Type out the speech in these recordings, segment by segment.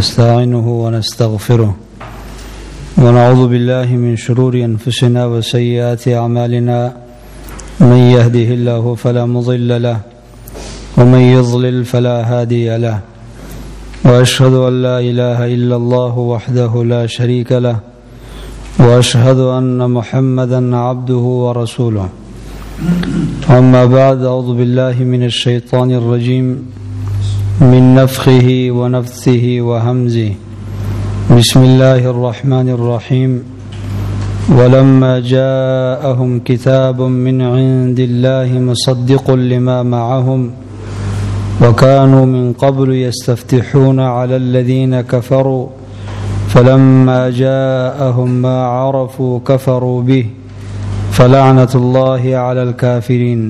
ونستعينه ونستغفره ونعوذ بالله من شرور أنفسنا وسيئات أعمالنا من يهده الله فلا مضل له ومن يضلل فلا هادي له وأشهد أن لا إله إلا الله وحده لا شريك له وأشهد أن محمدا عبده ورسوله أما بعد أعوذ بالله من الشيطان الرجيم من نفخه ونفثه وهمزه بسم الله الرحمن الرحيم ولما جاءهم كتاب من عند الله مصدق لما معهم وكانوا من قبل يستفتحون على الذين كفروا فلما جاءهم ما عرفوا كفروا به فلعنة الله على الكافرين.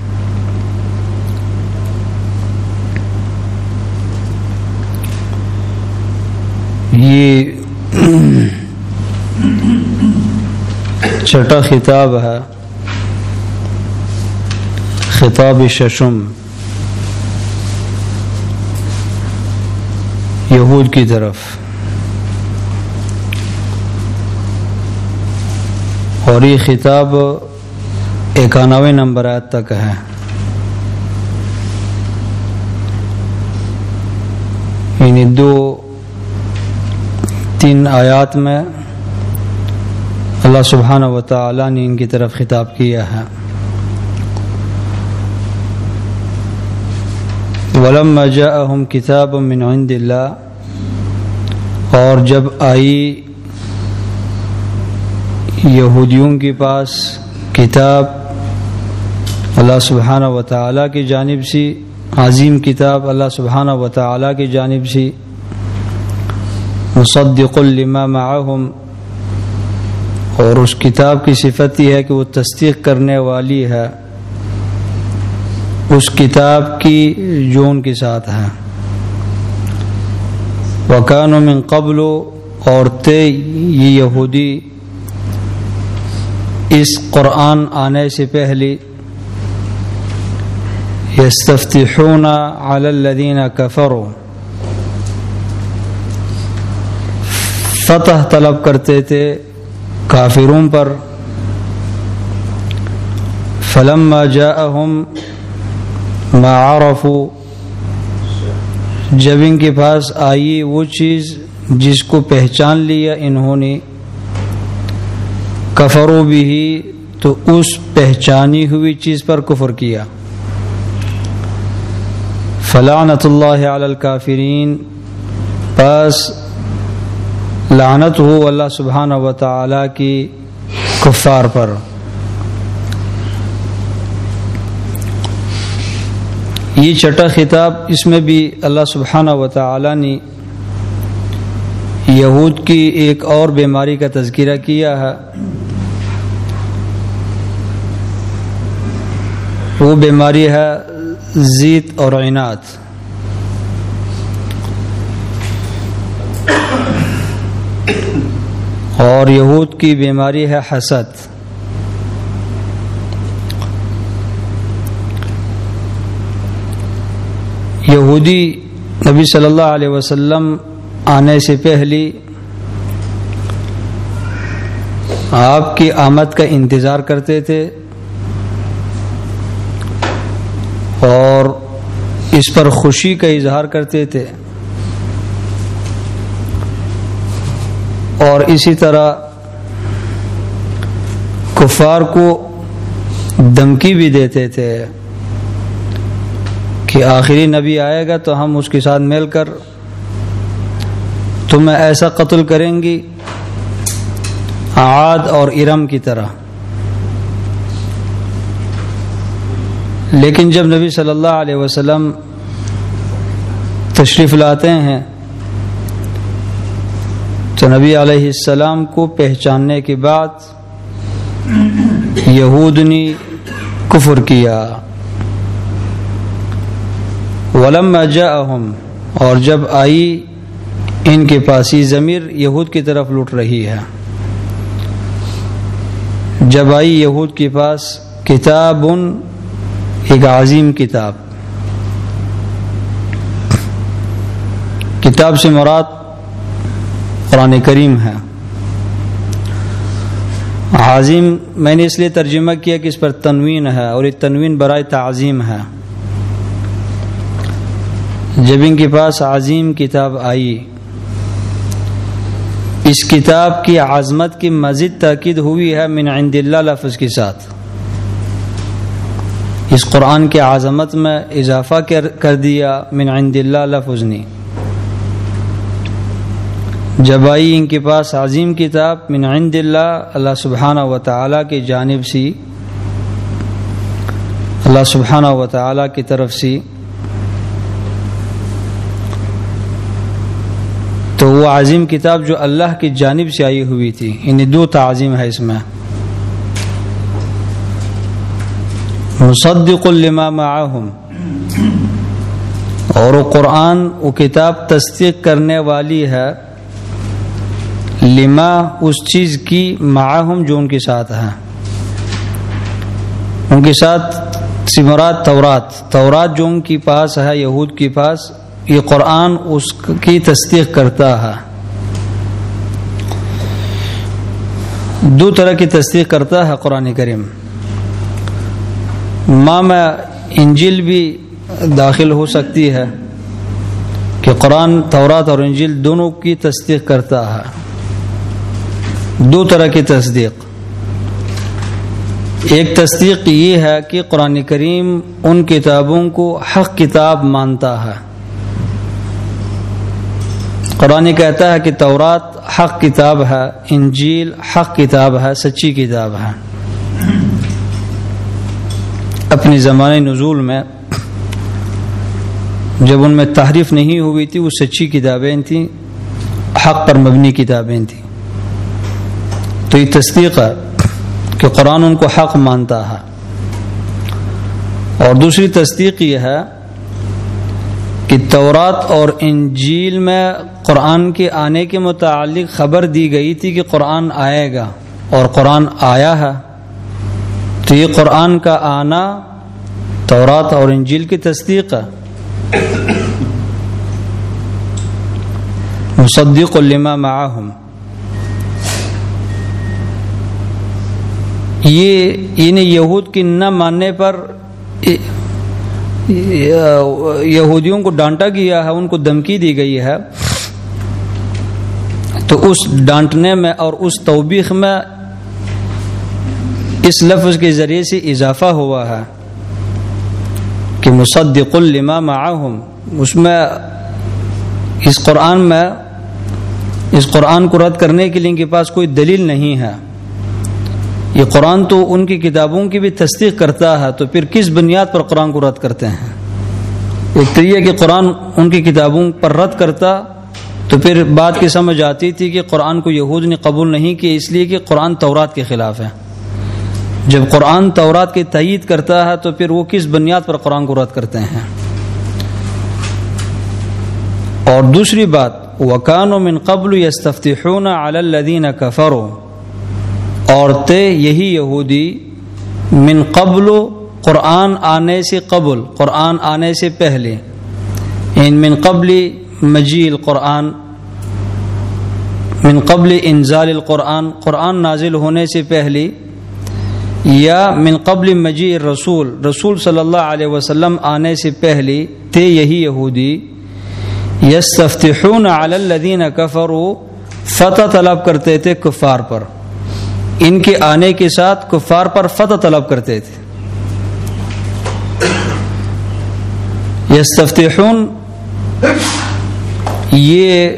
یہ چھٹا خطاب ہے، خطاب ششم یہود کی طرف، اور یہ خطاب 91 نمبر آیت تک ہے۔ یعنی 2-3 آیات میں اللہ سبحانہ و تعالی نے ان کی طرف خطاب کیا ہے۔ وَلَمَّا جَاءَهُمْ كِتَابٌ مِّنْ عِندِ اللَّهِ، اور جب آئی یہودیوں کے پاس کتاب اللہ سبحانہ و تعالی کی جانب سے، عظیم کتاب اللہ سبحانہ و تعالی کی جانب سے، مصدق لما معهم، اور اس کتاب کی صفت یہ ہے کہ وہ تصدیق کرنے والی ہے اس کتاب کی جو ان کے ساتھ ہے۔ وَكَانُوا مِن قَبْلُ، اور تھے یہ یہودی اس قرآن آنے سے پہلے، يَسْتَفْتِحُونَ عَلَى الَّذِينَ كَفَرُوا، فتح طلب کرتے تھے کافروں پر۔ فلما جاءهم ما عرفوا، جب ان کے پاس آئی وہ چیز جس کو پہچان لیا انہوں نے، کفروا به، تو اس پہچانی ہوئی چیز پر کفر کیا۔ فلعنت اللہ علی الکافرین، پس لعنت ہو اللہ سبحانہ و تعالی کی کفار پر۔ یہ چھٹا خطاب، اس میں بھی اللہ سبحانہ و تعالی نے یہود کی ایک اور بیماری کا تذکرہ کیا ہے۔ وہ بیماری ہے ضد اور عناد۔ اور یہود کی بیماری ہے حسد۔ یہودی نبی صلی اللہ علیہ وسلم آنے سے پہلے آپ کی آمد کا انتظار کرتے تھے اور اس پر خوشی کا اظہار کرتے تھے، اور اسی طرح کفار کو دھمکی بھی دیتے تھے کہ آخری نبی آئے گا تو ہم اس کے ساتھ مل کر تمہیں ایسا قتل کریں گی عاد اور ارم کی طرح۔ لیکن جب نبی صلی اللہ علیہ وسلم تشریف لاتے ہیں تو نبی علیہ السلام کو پہچاننے کے بعد یہود نے کفر کیا۔ وَلَمَّا جَاءَهُمْ، اور جب آئی ان کے پاس، یہ ضمیر یہود کی طرف لوٹ رہی ہے، جب آئی یہود کے پاس کتاب، ایک عظیم کتاب، کتاب سے مراد قرآن کریم ہے۔ عظیم میں نے اس لیے ترجمہ کیا کہ اس پر تنوین ہے، اور یہ تنوین برائے تعظیم ہے۔ جب ان کے پاس عظیم کتاب آئی، اس کتاب کی عظمت کی مزید تاکید ہوئی ہے من عند اللہ لفظ کے ساتھ۔ اس قرآن کی عظمت میں اضافہ کر دیا من عند اللہ لفظ نے۔ جب آئی ان کے پاس عظیم کتاب من عند اللہ، اللہ سبحانہ و تعالی کی جانب سے، اللہ سبحانہ و تعالی کی طرف سے، تو وہ عظیم کتاب جو اللہ کی جانب سے آئی ہوئی تھی، انہیں دو تعظیم ہے اس میں۔ مصدق لما معہم، اور وہ قرآن وہ کتاب تصدیق کرنے والی ہے، لما اس چیز کی، معہم جو ان کے ساتھ ہے، ان کے ساتھ سے مراد تورات جو ان کے پاس ہے، یہود کے پاس، یہ قرآن اس کی تصدیق کرتا ہے۔ دو طرح کی تصدیق کرتا ہے قرآن کریم، میں انجیل بھی داخل ہو سکتی ہے کہ قرآن تورات اور انجیل دونوں کی تصدیق کرتا ہے۔ دو طرح کی تصدیق، ایک تصدیق یہ ہے کہ قرآن کریم ان کتابوں کو حق کتاب مانتا ہے۔ قرآن کہتا ہے کہ تورات حق کتاب ہے، انجیل حق کتاب ہے، سچی کتاب ہے۔ اپنے زمانے نزول میں جب ان میں تحریف نہیں ہوئی تھی، وہ سچی کتابیں تھیں، حق پر مبنی کتابیں تھیں۔ تو یہ تصدیق ہے کہ قرآن ان کو حق مانتا ہے۔ اور دوسری تصدیق یہ ہے کہ تورات اور انجیل میں قرآن کے آنے کے متعلق خبر دی گئی تھی کہ قرآن آئے گا، اور قرآن آیا ہے۔ تو یہ قرآن کا آنا تورات اور انجیل کی تصدیق ہے۔ مصدق لما معہم، یہ یعنی یہود کی نہ ماننے پر یہودیوں کو ڈانٹا گیا ہے، ان کو دھمکی دی گئی ہے۔ تو اس ڈانٹنے میں اور اس توبیخ میں اس لفظ کے ذریعے سے اضافہ ہوا ہے کہ مصدق لما معہم، اس میں اس قرآن کو رد کرنے کے لیے ان کے پاس کوئی دلیل نہیں ہے۔ یہ قرآن تو ان کی کتابوں کی بھی تصدیق کرتا ہے، تو پھر کس بنیاد پر قرآن کو رد کرتے ہیں؟ ایک تو یہ کہ قرآن ان کی کتابوں پر رد کرتا تو پھر بات کی سمجھ آتی تھی کہ قرآن کو یہود نے قبول نہیں کیا اس لیے کہ قرآن تورات کے خلاف ہے۔ جب قرآن تورات کی تائید کرتا ہے تو پھر وہ کس بنیاد پر قرآن کو رد کرتے ہیں؟ اور دوسری بات، وَكَانُوا مِن قَبْلُ يَسْتَفْتِحُونَ عَلَى الَّذِينَ كَفَرُوا، اور تھے یہی یہودی من قبل، قرآن آنے سے قبل، قرآن آنے سے پہلے، ان من قبل مجیء القرآن، من قبل انزال القرآن، قرآن نازل ہونے سے پہلے، یا من قبل مجیء الرسول، رسول صلی اللہ علیہ وسلم آنے سے پہلے تھے یہی یہودی یستفتحون علی الذین کفروا، فتح طلب کرتے تھے کفار پر، ان کے آنے کے ساتھ کفار پر فتح طلب کرتے تھے۔ یستفتحون یہ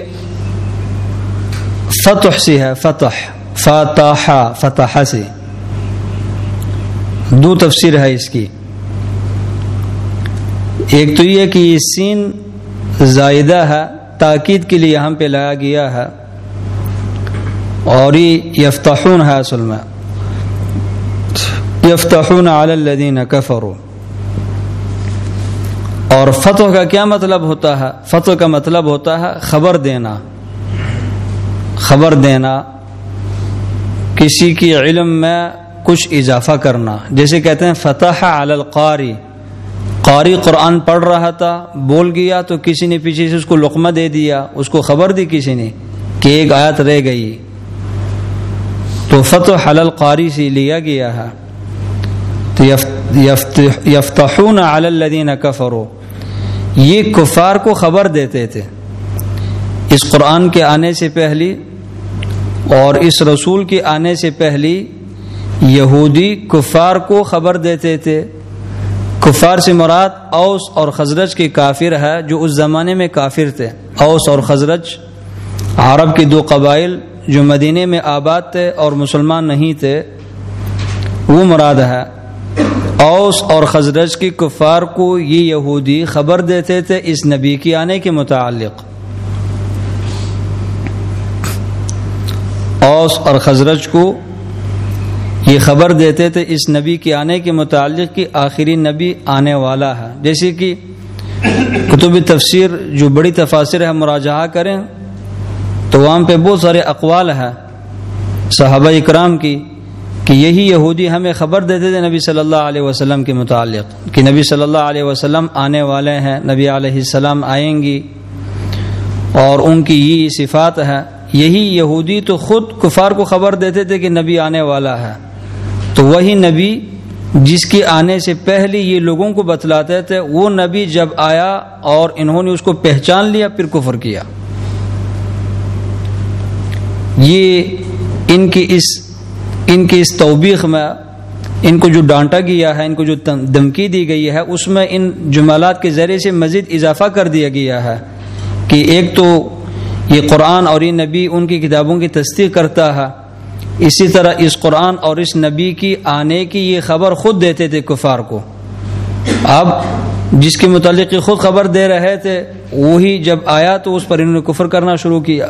فتح سے ہے، فتح سے، دو تفسیر ہے اس کی۔ ایک تو یہ کہ یہ سین زائدہ ہے، تاکید کے لیے یہاں پہ لایا گیا ہے، اور یہ یفتحون ہے اصل میں، یفتحون علی الذین کفروا۔ اور فتح کا کیا مطلب ہوتا ہے؟ فتح کا مطلب ہوتا ہے خبر دینا، خبر دینا، کسی کی علم میں کچھ اضافہ کرنا، جیسے کہتے ہیں فتح علی القاری، قاری قرآن پڑھ رہا تھا، بول گیا تو کسی نے پیچھے سے اس کو لقمہ دے دیا، اس کو خبر دی کسی نے کہ ایک آیت رہ گئی، تو فتح علی القاری سے لیا گیا ہے۔ تو یفتحون علی الذین کفروا، یہ کفار کو خبر دیتے تھے اس قرآن کے آنے سے پہلی اور اس رسول کے آنے سے پہلی۔ یہودی کفار کو خبر دیتے تھے۔ کفار سے مراد اوس اور خزرج کے کافر ہے جو اس زمانے میں کافر تھے۔ اوس اور خزرج عرب کے دو قبائل جو مدینے میں آباد تھے اور مسلمان نہیں تھے، وہ مراد ہے۔ اوس اور خزرج کے کفار کو یہ یہودی خبر دیتے تھے اس نبی کے آنے کے متعلق۔ اوس اور خزرج کو یہ خبر دیتے تھے اس نبی کے آنے کے متعلق کہ آخری نبی آنے والا ہے۔ جیسے کہ کتب تفسیر جو بڑی تفاسیر ہے مراجعہ کریں تو وہاں پہ بہت سارے اقوال ہیں صحابہ اکرام کی کہ یہی یہودی ہمیں خبر دیتے تھے نبی صلی اللہ علیہ وسلم کے متعلق کہ نبی صلی اللہ علیہ وسلم آنے والے ہیں، نبی علیہ السلام آئیں گی اور ان کی یہ صفات ہے۔ یہی یہودی تو خود کفار کو خبر دیتے تھے کہ نبی آنے والا ہے، تو وہی نبی جس کے آنے سے پہلے یہ لوگوں کو بتلاتے تھے، وہ نبی جب آیا اور انہوں نے اس کو پہچان لیا پھر کفر کیا۔ یہ ان کی اس توبیخ میں ان کو جو ڈانٹا گیا ہے، ان کو جو دھمکی دی گئی ہے، اس میں ان جملات کے ذریعے سے مزید اضافہ کر دیا گیا ہے کہ ایک تو یہ قرآن اور یہ نبی ان کی کتابوں کی تصدیق کرتا ہے، اسی طرح اس قرآن اور اس نبی کی آنے کی یہ خبر خود دیتے تھے کفار کو۔ اب جس کے متعلق خود خبر دے رہے تھے وہی جب آیا تو اس پر انہوں نے کفر کرنا شروع کیا۔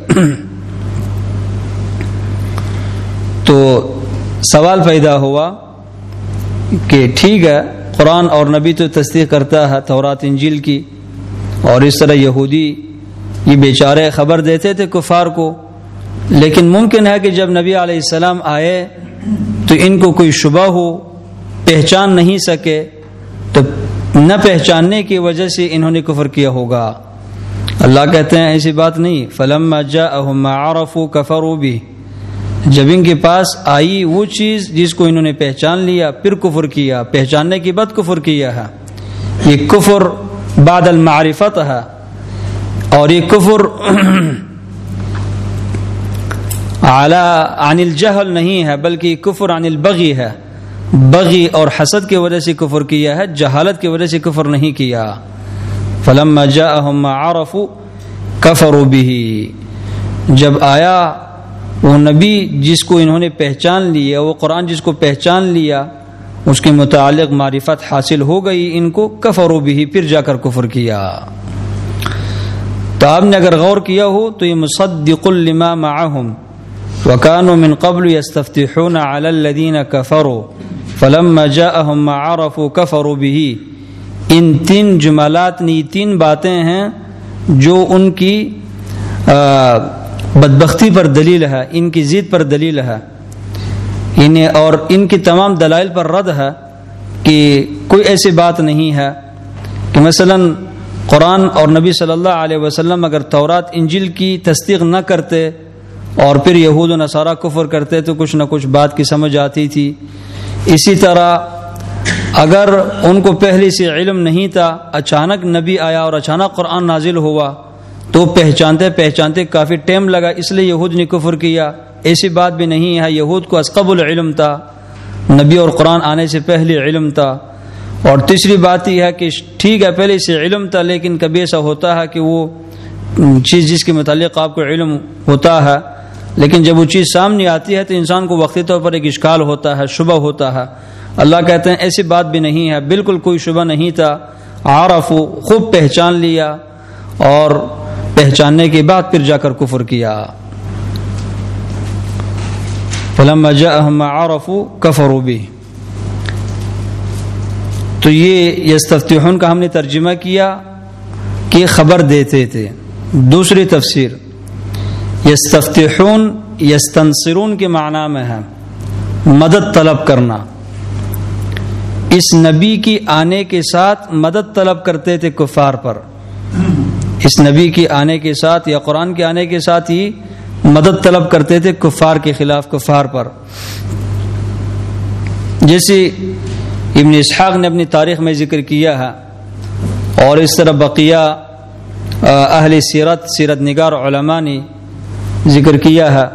تو سوال پیدا ہوا کہ ٹھیک ہے قرآن اور نبی تو تصدیق کرتا ہے تورات انجیل کی، اور اس طرح یہودی یہ بیچارے خبر دیتے تھے کفار کو، لیکن ممکن ہے کہ جب نبی علیہ السلام آئے تو ان کو کوئی شبہ ہو، پہچان نہیں سکے، تو نہ پہچاننے کی وجہ سے انہوں نے کفر کیا ہوگا۔ اللہ کہتے ہیں ایسی بات نہیں، فلما جاءہم ما عرفوا کفروا بہ، جب ان کے پاس آئی وہ چیز جس کو انہوں نے پہچان لیا پھر کفر کیا، پہچاننے کے بعد کفر کیا ہے۔ یہ کفر بعد المعرفت ہے، اور یہ کفر عن الجہل نہیں ہے بلکہ یہ کفر عن البغی ہے، بغی اور حسد کی وجہ سے کفر کیا ہے، جہالت کی وجہ سے کفر نہیں کیا۔ فلما جاءہم ما عرفوا کفروا بہ، جب آیا وہ نبی جس کو انہوں نے پہچان لیا، وہ قرآن جس کو پہچان لیا، اس کے متعلق معرفت حاصل ہو گئی ان کو، کفروا بہ، پھر جا کر کفر کیا۔ تو آپ نے اگر غور کیا ہو تو یہ مصدق لما معهم وكانوا من قبل يستفتحون على الذين كفروا فلما جاءهم ما عرفوا كفروا به، ان تین جملات نے تین باتیں ہیں جو ان کی بدبختی پر دلیل ہے، ان کی ضد پر دلیل ہے، اور ان کی تمام دلائل پر رد ہے کہ کوئی ایسی بات نہیں ہے کہ مثلاً قرآن اور نبی صلی اللہ علیہ وسلم اگر تورات انجیل کی تصدیق نہ کرتے اور پھر یہود و نصارہ کفر کرتے تو کچھ نہ کچھ بات کی سمجھ آتی تھی۔ اسی طرح اگر ان کو پہلے سے علم نہیں تھا، اچانک نبی آیا اور اچانک قرآن نازل ہوا تو پہچانتے کافی ٹائم لگا، اس لیے یہود نے کفر کیا۔ ایسی بات بھی نہیں ہے، یہود کو از قبل علم تھا، نبی اور قرآن آنے سے پہلے علم تھا۔ اور تیسری بات یہ ہے کہ ٹھیک ہے پہلے سے علم تھا، لیکن کبھی ایسا ہوتا ہے کہ وہ چیز جس کے متعلق آپ کو علم ہوتا ہے لیکن جب وہ چیز سامنے آتی ہے تو انسان کو وقتی طور پر ایک اشکال ہوتا ہے، شبہ ہوتا ہے۔ اللہ کہتے ہیں ایسی بات بھی نہیں ہے، بالکل کوئی شبہ نہیں تھا، عارفو، خوب پہچان لیا اور پہچاننے کے بعد پھر جا کر کفر کیا۔ فلما جاءهم ما عرفوا كفروا به، تو یہ یستفتحون کا ہم نے ترجمہ کیا کہ خبر دیتے تھے۔ دوسری تفسیر یستفتحون یستنصرون کے معنی میں ہے مدد طلب کرنا، اس نبی کی آنے کے ساتھ مدد طلب کرتے تھے کفار پر، اس نبی کے آنے کے ساتھ یا قرآن کے آنے کے ساتھ ہی مدد طلب کرتے تھے کفار کے خلاف، کفار پر. جیسے ابن اسحاق نے اپنی تاریخ میں ذکر کیا ہے، اور اس طرح بقیہ اہل سیرت نگار علماء نے ذکر کیا ہے.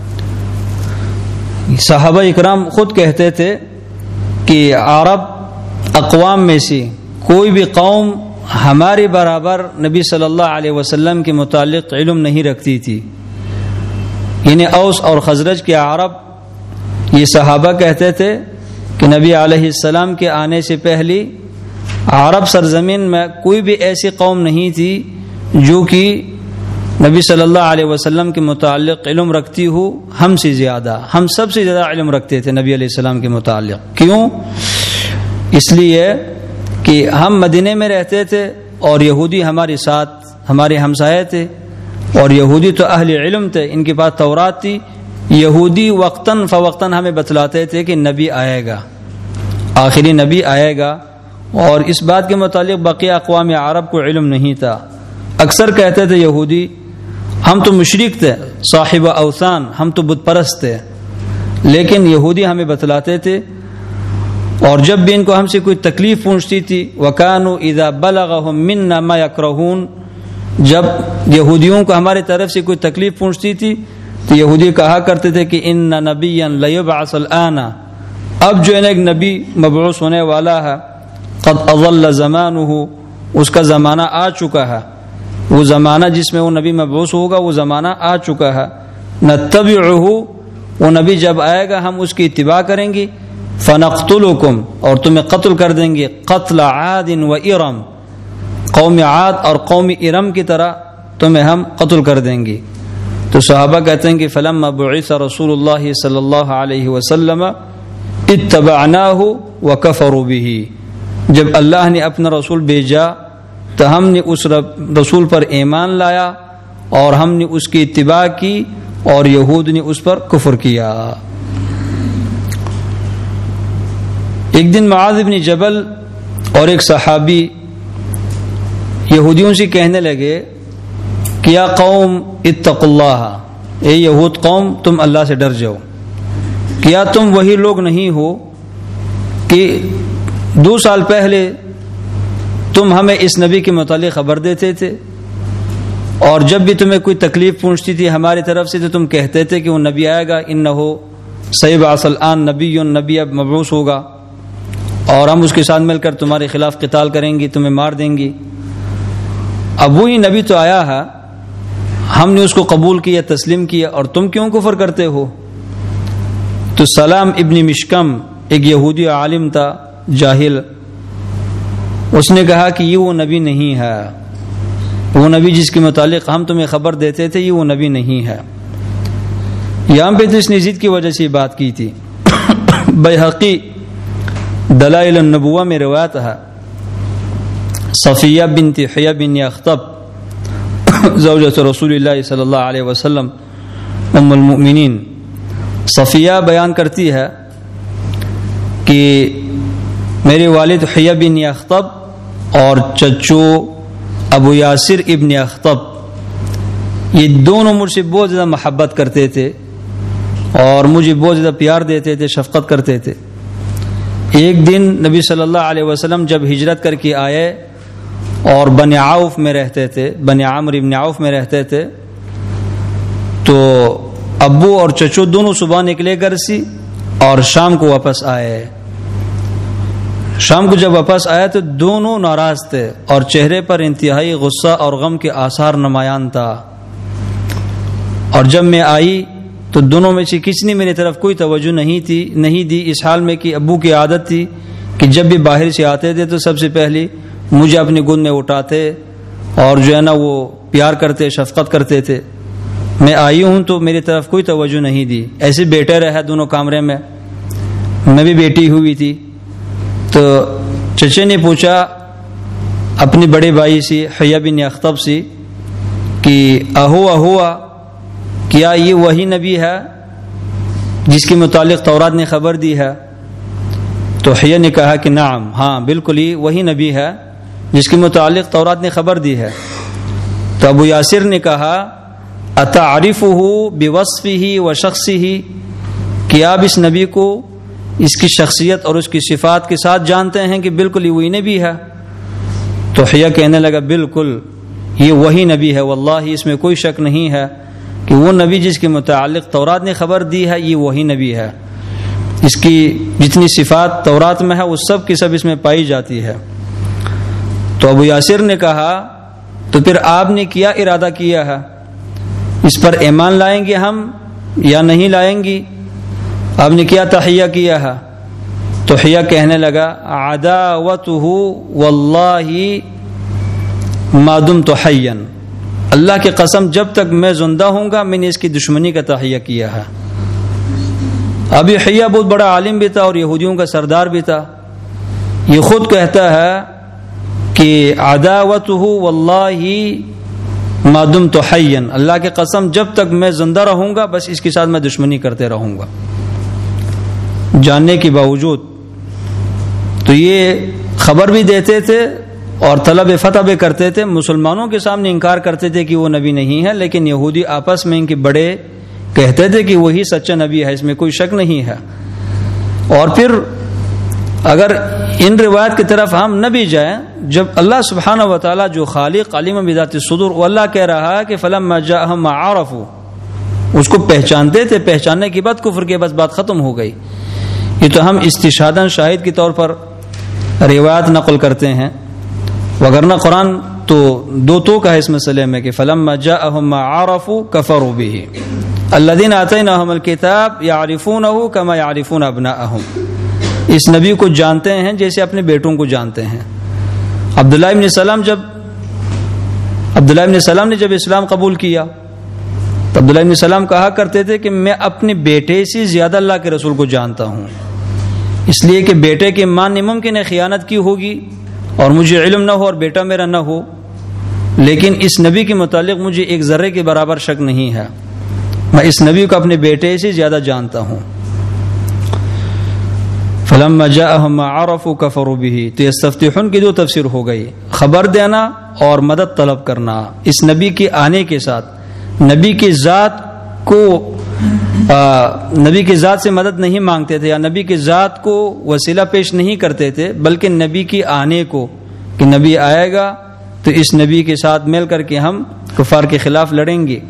صحابہ اکرام خود کہتے تھے کہ عرب اقوام میں سے کوئی بھی قوم ہمارے برابر نبی صلی اللہ علیہ وسلم کے متعلق علم نہیں رکھتی تھی. یعنی اوس اور خزرج کے عرب یہ صحابہ کہتے تھے کہ نبی علیہ السلام کے آنے سے پہلے عرب سرزمین میں کوئی بھی ایسی قوم نہیں تھی جو کہ نبی صلی اللہ علیہ وسلم کے متعلق علم رکھتی ہو ہم سے زیادہ. ہم سب سے زیادہ علم رکھتے تھے نبی علیہ السلام کے متعلق. کیوں؟ اس لیے کہ ہم مدینے میں رہتے تھے اور یہودی ہمارے ساتھ ہمارے ہمسائے تھے، اور یہودی تو اہل علم تھے، ان کے پاس تورات تھی. یہودی وقتاً فوقتاً ہمیں بتلاتے تھے کہ نبی آئے گا، آخری نبی آئے گا، اور اس بات کے متعلق بقیہ اقوام عرب کو علم نہیں تھا. اکثر کہتے تھے یہودی ہم تو مشرک تھے، صاحب اوثان، ہم تو بت پرست تھے، لیکن یہودی ہمیں بتلاتے تھے. اور جب بھی ان کو ہم سے کوئی تکلیف پہنچتی تھی، وَكَانُوا إِذَا بَلَغَهُم مِنَّا مَا يَكْرَهُونَ، جب یہودیوں کو ہمارے طرف سے کوئی تکلیف پہنچتی تھی تو یہودی کہا کرتے تھے کہ ان نبیا لیبعث الآن، اب جو ایک نبی مبعوث ہونے والا ہے، قد اضل زمانہ، اس کا زمانہ آ چکا ہے، وہ زمانہ جس میں وہ نبی مبعوث ہوگا وہ زمانہ آ چکا ہے. نتبعہ، وہ نبی جب آئے گا ہم اس کی اتباع کریں گے. فنقتلکم، اور تمہیں قتل کر دیں گے، قتل عاد و ارم، قوم عاد اور قوم ارم کی طرح تمہیں ہم قتل کر دیں گے. تو صحابہ کہتے ہیں کہ فلما بعث رسول اللہ صلی اللہ علیہ وسلم اتبعناہ وکفروا بہ، جب اللہ نے اپنا رسول بھیجا تو ہم نے اس رسول پر ایمان لایا اور ہم نے اس کی اتباع کی، اور یہود نے اس پر کفر کیا. ایک دن معاذ بن جبل اور ایک صحابی یہودیوں سے کہنے لگے کہ یا قوم اتقوا اللہ، اے یہود قوم تم اللہ سے ڈر جاؤ. کیا تم وہی لوگ نہیں ہو کہ 2 سال پہلے تم ہمیں اس نبی کے متعلق خبر دیتے تھے، اور جب بھی تمہیں کوئی تکلیف پہنچتی تھی ہماری طرف سے تو تم کہتے تھے کہ وہ نبی آئے گا، انہ سیبعث الآن نبی، نبی اب مبعوث ہوگا اور ہم اس کے ساتھ مل کر تمہارے خلاف قتال کریں گے، تمہیں مار دیں گے. اب وہی نبی تو آیا ہے، ہم نے اس کو قبول کیا، تسلیم کیا، اور تم کیوں کفر کرتے ہو؟ تو سلام ابن مشکم ایک یہودی عالم تھا، جاہل، اس نے کہا کہ یہ وہ نبی نہیں ہے، وہ نبی جس کے متعلق ہم تمہیں خبر دیتے تھے یہ وہ نبی نہیں ہے. یہاں پہ تو اس نے ضد کی وجہ سے یہ بات کی تھی. بیہقی دلائل النبوہ میں روایت ہے، صفیہ بنت حیی بن اخطب زوجۃ رسول اللہ صلی اللہ علیہ وسلم ام المؤمنین، صفیہ بیان کرتی ہے کہ میرے والد حیی بن اخطب اور چچو ابو یاسر ابن اخطب یہ دونوں مجھ سے بہت زیادہ محبت کرتے تھے اور مجھے بہت زیادہ پیار دیتے تھے، شفقت کرتے تھے. ایک دن نبی صلی اللہ علیہ وسلم جب ہجرت کر کے آئے اور بنی عوف میں رہتے تھے، بنی عامر ابن عوف میں رہتے تھے، تو ابو اور چچو دونوں صبح نکلے گھر سے اور شام کو واپس آئے. شام کو جب واپس آئے تو دونوں ناراض تھے اور چہرے پر انتہائی غصہ اور غم کے آثار نمایاں تھا. اور جب میں آئی تو دونوں میں سے کسی نے میری طرف کوئی توجہ نہیں دی، اس حال میں کہ ابو کی عادت تھی کہ جب بھی باہر سے آتے تھے تو سب سے پہلے مجھے اپنی گود میں اٹھاتے اور جو ہے نا وہ پیار کرتے، شفقت کرتے تھے. میں آئی ہوں تو میری طرف کوئی توجہ نہیں دی، ایسے بیٹھے رہے دونوں کمرے میں، میں بھی بیٹھی ہوئی تھی. تو چچے نے پوچھا اپنے بڑے بھائی سے حیی بن اخطب سے کہ اہوا کیا یہ وہی نبی ہے جس کے متعلق تورات نے خبر دی ہے؟ تو حیہ نے کہا کہ نعم، ہاں بالکل ہی وہی نبی ہے جس کے متعلق تورات نے خبر دی ہے۔ تو ابو یاسر نے کہا اتعرفہ بوصفہ وشخصہ، کیا آپ اس نبی کو اس کی شخصیت اور اس کی صفات کے ساتھ جانتے ہیں کہ بالکل ہی وہی نبی ہے؟ تو حیہ کہنے لگا بالکل یہ وہی نبی ہے، واللہ اس میں کوئی شک نہیں ہے کہ وہ نبی جس کے متعلق تورات نے خبر دی ہے یہ وہی نبی ہے، اس کی جتنی صفات تورات میں ہے وہ سب کی سب اس میں پائی جاتی ہے۔ تو ابو یاسر نے کہا تو پھر آپ نے کیا ارادہ کیا ہے، اس پر ایمان لائیں گے ہم یا نہیں لائیں گی؟ آپ نے کیا تحیہ کیا ہے؟ تو حیہ کہنے لگا عداوتہ واللہ ما دمت حیا، اللہ کی قسم جب تک میں زندہ ہوں گا میں نے اس کی دشمنی کا تحیہ کیا ہے۔ ابھی حیہ بہت بڑا عالم بھی تھا اور یہودیوں کا سردار بھی تھا، یہ خود کہتا ہے کہ عداوتہ واللہ ما دمت حیا، اللہ کی قسم جب تک میں زندہ رہوں گا بس اس کے ساتھ میں دشمنی کرتے رہوں گا۔ جاننے کے باوجود تو یہ خبر بھی دیتے تھے اور طلب فتح بھی کرتے تھے، مسلمانوں کے سامنے انکار کرتے تھے کہ وہ نبی نہیں ہے، لیکن یہودی آپس میں ان کے بڑے کہتے تھے کہ وہی سچا نبی ہے، اس میں کوئی شک نہیں ہے۔ اور پھر اگر ان روایت کی طرف ہم نہ بھی جائیں، جب اللہ سبحانہ و تعالیٰ جو خالق علیم بذات الصدور، وہ اللہ کہہ رہا ہے کہ فلما جاءہم ما عرفوا، اس کو پہچانتے تھے، پہچاننے کے بعد کفر کے بس بات ختم ہو گئی۔ یہ تو ہم استشہاداً شاہد کے طور پر روایت نقل کرتے ہیں، وگرنہ قرآن تو دو تو کا ہے اس مسئلے میں کہ فلما جاءہم ما عرفوا کفروا بہ الذین آتیناہم الکتاب یعرفونہ کما یعرفون ابناءہم، اس نبی کو جانتے ہیں جیسے اپنے بیٹوں کو جانتے ہیں۔ عبداللہ ابن سلام نے جب اسلام قبول کیا تو عبداللہ ابن سلام کہا کرتے تھے کہ میں اپنے بیٹے سے زیادہ اللہ کے رسول کو جانتا ہوں، اس لیے کہ بیٹے کی ماں نے ممکن ہے خیانت کی ہوگی اور مجھے علم نہ ہو اور بیٹا میرا نہ ہو، لیکن اس نبی کے متعلق مجھے ایک ذرے کے برابر شک نہیں ہے، میں اس نبی کو اپنے بیٹے سے زیادہ جانتا ہوں۔ فلما جاءہم ما عرفوا کفروا بہ، تو یستفتحون کی دو تفسیر ہو گئی، خبر دینا اور مدد طلب کرنا۔ اس نبی کے آنے کے ساتھ نبی کی ذات سے مدد نہیں مانگتے تھے یا نبی کی ذات کو وسیلہ پیش نہیں کرتے تھے، بلکہ نبی کے آنے کو، کہ نبی آئے گا تو اس نبی کے ساتھ مل کر کے ہم کفار کے خلاف لڑیں گے۔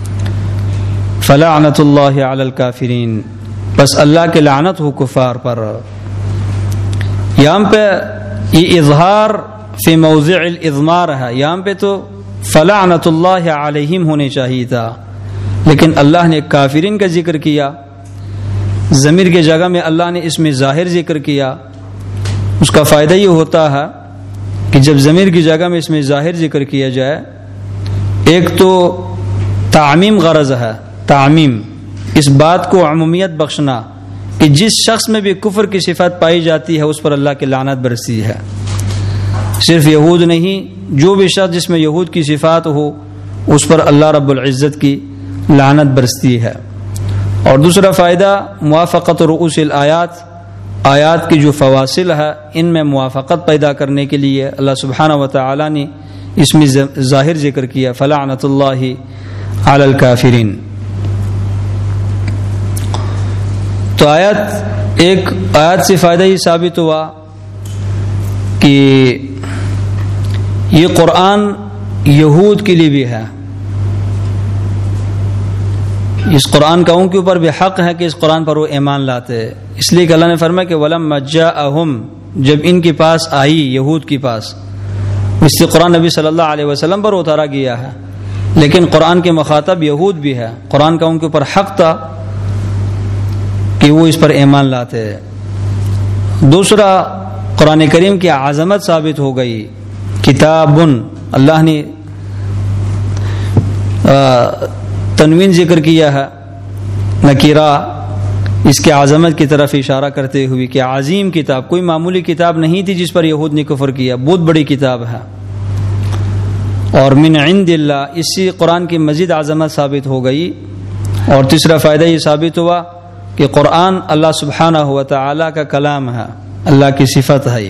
فلعنۃ اللہ علی الکافرین، بس اللہ کی لعنت ہو کفار پر۔ یہاں پہ یہ اظہار فی موضع الاضمار ہے، یہاں پہ تو فلعنۃ اللہ علیہم ہونے چاہیے تھا، لیکن اللہ نے کافرین کا ذکر کیا، ضمیر کی جگہ میں اللہ نے اس میں ظاہر ذکر کیا۔ اس کا فائدہ یہ ہوتا ہے کہ جب ضمیر کی جگہ میں اس میں ظاہر ذکر کیا جائے، ایک تو تعمیم غرض ہے، تعمیم اس بات کو عمومیت بخشنا کہ جس شخص میں بھی کفر کی صفت پائی جاتی ہے اس پر اللہ کی لعنت برستی ہے، صرف یہود نہیں، جو بھی شخص جس میں یہود کی صفات ہو اس پر اللہ رب العزت کی لعنت برستی ہے۔ اور دوسرا فائدہ موافقت رؤوس الآیات، آیات کی جو فواصل ہے ان میں موافقت پیدا کرنے کے لیے اللہ سبحانہ و تعالی نے اس میں ظاہر ذکر کیا، فلعنۃ اللہ علی الکافرین۔ تو ایک آیت سے فائدہ یہ ثابت ہوا کہ یہ قرآن یہود کے لیے بھی ہے، اس قرآن کا ان کے اوپر بھی حق ہے کہ اس قرآن پر وہ ایمان لاتے، اس لیے کہ اللہ نے فرمایا کہ وَلَمَّا جَاءَهُمْ، جب ان کے پاس آئی، یہود کے پاس، اس سے قرآن نبی صلی اللہ علیہ وسلم پر اتارا گیا ہے، لیکن قرآن کے مخاطب یہود بھی ہے، قرآن کا ان کے اوپر حق تھا کہ وہ اس پر ایمان لاتے۔ دوسرا قرآن کریم کی عظمت ثابت ہو گئی، کتابن، اللہ نے تنوین ذکر کیا ہے، نکیرہ، اس کے عظمت کی طرف اشارہ کرتے ہوئے کہ عظیم کتاب، کوئی معمولی کتاب نہیں تھی جس پر یہود نے کفر کیا، بہت بڑی کتاب ہے۔ اور من عند اللہ، اس سے قرآن کی مزید عظمت ثابت ہو گئی۔ اور تیسرا فائدہ یہ ثابت ہوا کہ قرآن اللہ سبحانہ و تعالی کا کلام ہے، اللہ کی صفت ہے یہ۔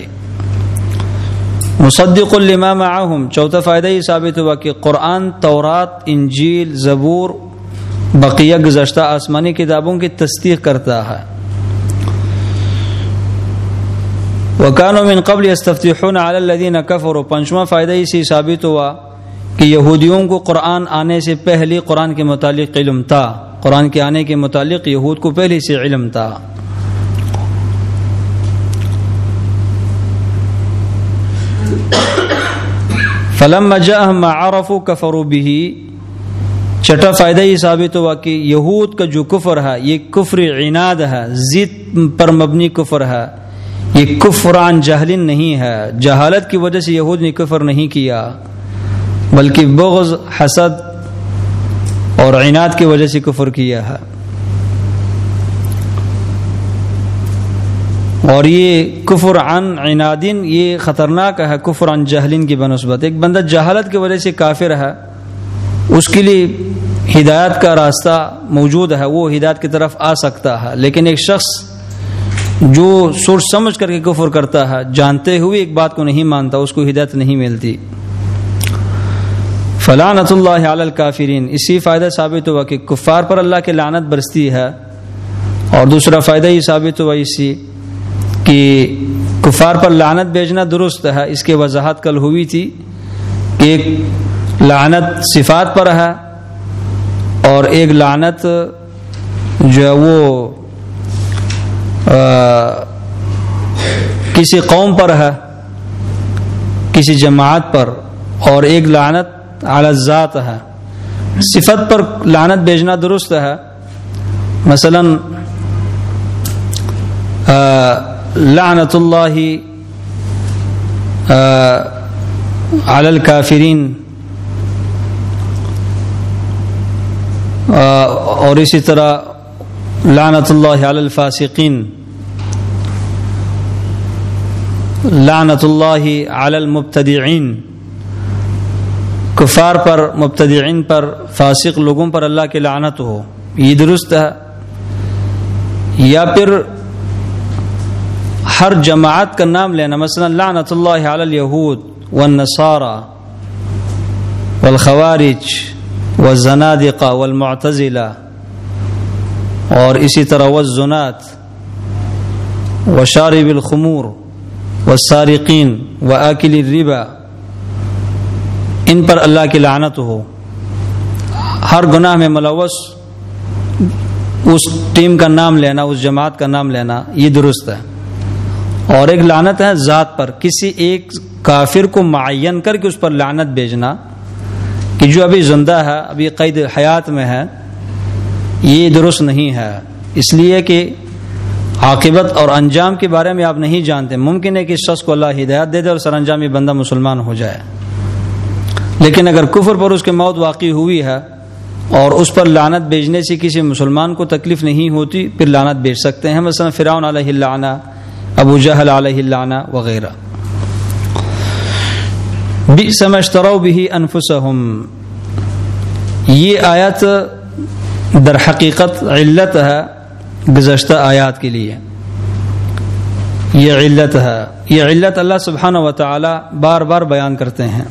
مصدق لما معهم، چوتھا فائدہ یہ ثابت ہوا کہ قرآن، تورات، انجیل، زبور، بقیہ گزشتہ آسمانی کتابوں کی تصدیق کرتا ہے۔ وَكَانُوا مِن قَبْلِ يَسْتَفْتِحُونَ عَلَى الَّذِينَ كَفَرُوا، پنجواں فائدہ اسی ثابت ہوا کہ یہودیوں کو قرآن آنے سے پہلے قرآن کے متعلق علم تھا، قرآن کے آنے کے متعلق یہود کو پہلے سے علم تھا۔ فَلَمَّا جَاءَهُم مَّا عَرَفُوا كَفَرُوا بِهِ، چھٹا فائدہ یہ ثابت ہوا کہ یہود کا جو کفر ہے یہ کفر عناد ہے، ضد پر مبنی کفر ہے، یہ کفر عن جہل نہیں ہے، جہالت کی وجہ سے یہود نے کفر نہیں کیا، بلکہ بغض، حسد اور عناد کی وجہ سے کفر کیا ہے۔ اور یہ کفر عن عنادن یہ خطرناک ہے کفر عن جہلن کی بنسبت۔ ایک بندہ جہالت کی وجہ سے کافر ہے، اس کے لیے ہدایت کا راستہ موجود ہے، وہ ہدایت کی طرف آ سکتا ہے، لیکن ایک شخص جو سوچ سمجھ کر کے کفر کرتا ہے، جانتے ہوئے ایک بات کو نہیں مانتا، اس کو ہدایت نہیں ملتی۔ فلعنۃ اللہ علی الکافرین، اسی فائدہ ثابت ہوا کہ کفار پر اللہ کی لعنت برستی ہے۔ اور دوسرا فائدہ یہ ثابت ہوا اسی کہ کفار پر لعنت بھیجنا درست ہے، اس کی وضاحت کل ہوئی تھی کہ ایک لعنت صفات پر ہے اور ایک لعنت جو ہے وہ کسی قوم پر ہے، کسی جماعت پر، اور ایک لعنت علی الذات ہے۔ صفت پر لعنت بھیجنا درست ہے، مثلا لعنت اللہ علی الکافرین، اور اسی طرح لعنت اللہ علی الفاسقین، لعنت اللہ علی المبتدعین، کفار پر، مبتدعین پر، فاسق لوگوں پر اللہ کی لعنت ہو، یہ درست ہے۔ یا پھر ہر جماعت کا نام لینا، مثلا لعنت اللہ علی الیہود والنصارى والخوارج والزنادقہ والمعتزلہ، اور اسی طرح والزنات وشارب الخمور والسارقین وآکل الربا، ان پر اللہ کی لعنت ہو۔ ہر گناہ میں ملوث اس ٹیم کا نام لینا، اس جماعت کا نام لینا، یہ درست ہے۔ اور ایک لعنت ہے ذات پر، کسی ایک کافر کو معین کر کے اس پر لعنت بھیجنا کہ جو ابھی زندہ ہے، ابھی قید حیات میں ہے، یہ درست نہیں ہے، اس لیے کہ عاقبت اور انجام کے بارے میں آپ نہیں جانتے۔ ممکن ہے کہ اس شخص کو اللہ ہدایت دے دے اور سر انجام یہ بندہ مسلمان ہو جائے، لیکن اگر کفر پر اس کی موت واقع ہوئی ہے اور اس پر لعنت بھیجنے سے کسی مسلمان کو تکلیف نہیں ہوتی، پھر لعنت بھیج سکتے ہیں، مثلا فرعون علیہ اللعنہ، ابو جہل علیہ اللعنہ وغیرہ۔ بئس ما اشتروا به انفسهم، یہ آیت در حقیقت علت ہے گزشتہ آیات کے لیے، یہ علت ہے، یہ علت اللہ سبحانہ و تعالی بار بار بیان کرتے ہیں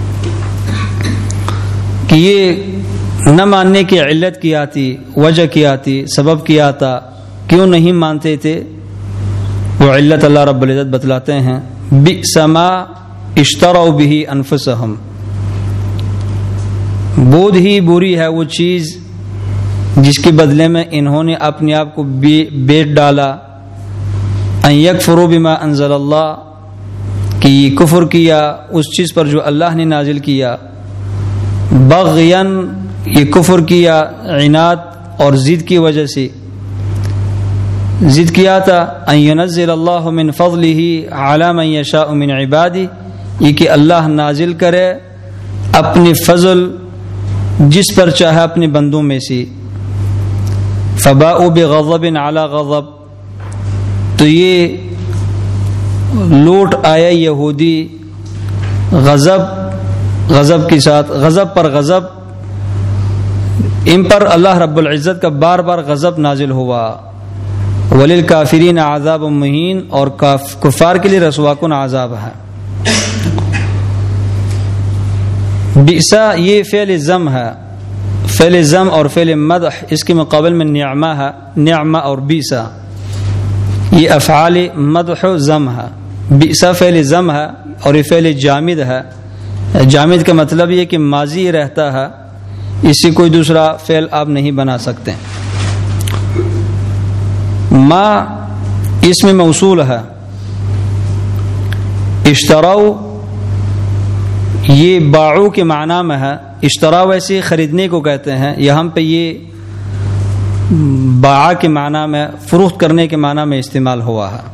کہ یہ نہ ماننے کی علت کیا تھی، وجہ کیا تھی، سبب کیا تھا، کیوں نہیں مانتے تھے، وہ علت اللہ رب العزت بتلاتے ہیں۔ بئس ما اشتروا به انفسهم، بہت ہی بری ہے وہ چیز جس کے بدلے میں انہوں نے اپنے آپ کو بیچ ڈالا، ان یکفروا بما انزل اللہ، کہ یہ کفر کیا اس چیز پر جو اللہ نے نازل کیا، بغیاً یہ کفر کیا عناد اور ضد کی وجہ سے، ضد کیا تھا ان ینزل اللہ من فضلہ علی من یشاء من عبادہ، یہ کہ اللہ نازل کرے اپنی فضل جس پر چاہے اپنے بندوں میں سے، فباؤوا بغضب علی غضب، تو یہ لوٹ آیا یہودی غضب کے ساتھ، غضب پر غضب، ان پر اللہ رب العزت کا بار بار غضب نازل ہوا، وللکافرین عذاب مہین، اور کفار کے لیے رسوا کن عذاب ہے۔ بئسا یہ فعل ضم ہے، فعل ضم اور فعل مدح اس کے مقابل میں نعمہ ہے، نعمہ اور بئسا یہ افعال مدح و ضم ہے۔ بئسا فعل ضم ہے اور یہ فعل جامد ہے۔ جامد کا مطلب یہ کہ ماضی رہتا ہے، اس سے کوئی دوسرا فعل آپ نہیں بنا سکتے۔ ما اسم موصول ہے، اشتراؤ یہ باعو کے معنی میں ہے۔ اشترا ویسے خریدنے کو کہتے ہیں، یہاں پہ یہ باع کے معنی میں، فروخت کرنے کے معنی میں استعمال ہوا ہے۔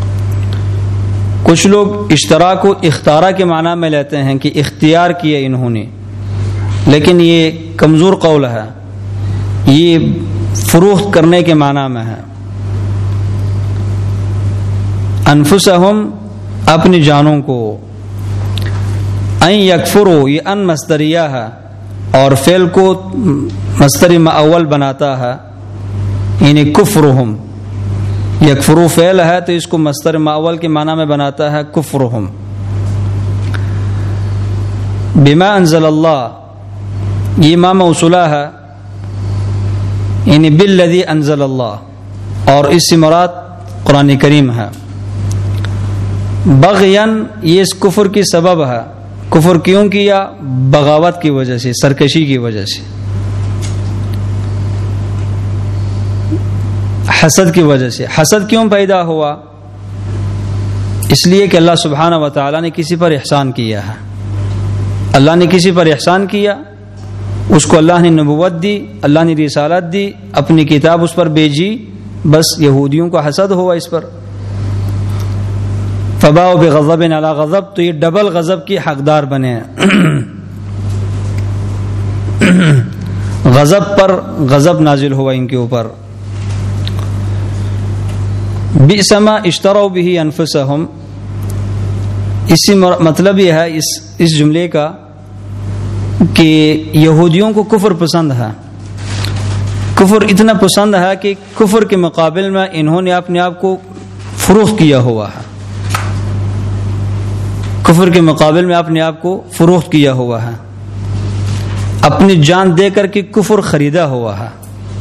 کچھ لوگ اشترا کو اختارا کے معنی میں لیتے ہیں کہ اختیار کیا انہوں نے، لیکن یہ کمزور قول ہے، یہ فروخت کرنے کے معنی میں ہے۔ انفسہم اپنی جانوں کو، ان یکفروا یہ ان مصدریہ ہے اور فعل کو مصدر اول بناتا ہے، یعنی کفرہم، یکفروا فعل ہے تو اس کو مصدر اول کے معنی میں بناتا ہے کفرہم۔ بما انزل اللہ یہ ما موصولہ ہے، یعنی بالذی انزل اللہ، اور اس سے مراد قرآن کریم ہے۔ بغیاً یہ اس کفر کی سبب ہے، کفر کیوں کیا؟ بغاوت کی وجہ سے، سرکشی کی وجہ سے، حسد کی وجہ سے۔ حسد کیوں پیدا ہوا؟ اس لیے کہ اللہ سبحانہ و تعالیٰ نے کسی پر احسان کیا ہے، اللہ نے کسی پر احسان کیا، اس کو اللہ نے نبوت دی، اللہ نے رسالت دی، اپنی کتاب اس پر بھیجی، بس یہودیوں کو حسد ہوا اس پر، فباؤ بغضب علی غضب، تو یہ ڈبل غضب کی حقدار بنے ہیں۔ غضب پر غضب نازل ہوا ان کے اوپر۔ بئس ما اشتروا به انفسهم، اسی مطلب یہ ہے اس جملے کا کہ یہودیوں کو کفر پسند ہے، کفر اتنا پسند ہے کہ کفر کے مقابل میں انہوں نے اپنے آپ کو فروخت کیا ہوا ہے، کفر کے مقابل میں اپنے آپ کو فروخت کیا ہوا ہے، اپنی جان دے کر کے کفر خریدا ہوا ہے۔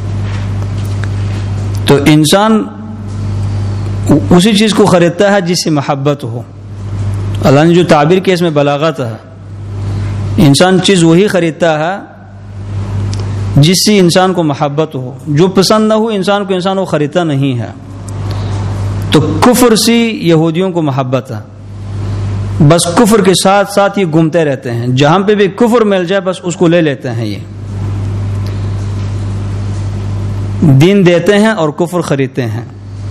تو انسان اسی چیز کو خریدتا ہے جس سے محبت ہو۔ اللہ نے جو تعبیر کی اس میں بلاغت ہے، انسان چیز وہی خریدتا ہے جس سے انسان کو محبت ہو، جو پسند نہ ہو انسان کو خریدتا نہیں ہے۔ تو کفر سے یہودیوں کو محبت ہے، بس کفر کے ساتھ ساتھ یہ گھومتے رہتے ہیں، جہاں پہ بھی کفر مل جائے بس اس کو لے لیتے ہیں، یہ دین دیتے ہیں اور کفر خریدتے ہیں،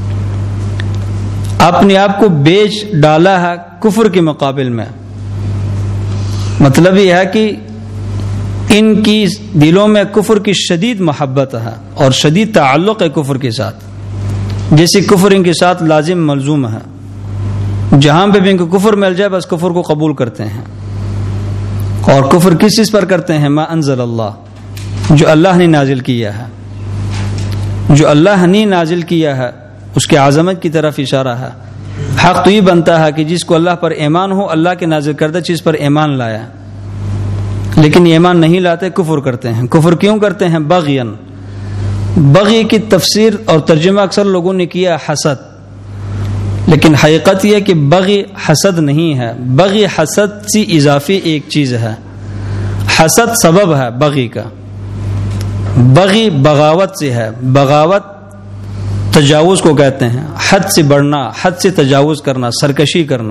اپنے آپ کو بیچ ڈالا ہے کفر کے مقابل میں۔ مطلب یہ ہے کہ ان کی دلوں میں کفر کی شدید محبت ہے اور شدید تعلق ہے کفر کے ساتھ، جیسے کفر ان کے ساتھ لازم ملزوم ہے، جہاں پہ بھی ان کو کفر مل جائے بس کفر کو قبول کرتے ہیں۔ اور کفر کس چیز پر کرتے ہیں؟ ما انزل اللہ، جو اللہ نے نازل کیا ہے، جو اللہ نے نازل کیا ہے اس کے عظمت کی طرف اشارہ ہے۔ حق تو یہ بنتا ہے کہ جس کو اللہ پر ایمان ہو، اللہ کے نازل کردہ چیز پر ایمان لایا، لیکن ایمان نہیں لاتے، کفر کرتے ہیں۔ کفر کیوں کرتے ہیں؟ بغیاً، بغی کی تفسیر اور ترجمہ اکثر لوگوں نے کیا حسد، لیکن حقیقت یہ کہ بغی حسد نہیں ہے، بغی حسد سے اضافی ایک چیز ہے، حسد سبب ہے بغی کا، بغی بغاوت سے ہے، بغاوت تجاوز کو کہتے ہیں، حد سے بڑھنا، حد سے تجاوز کرنا، سرکشی کرنا۔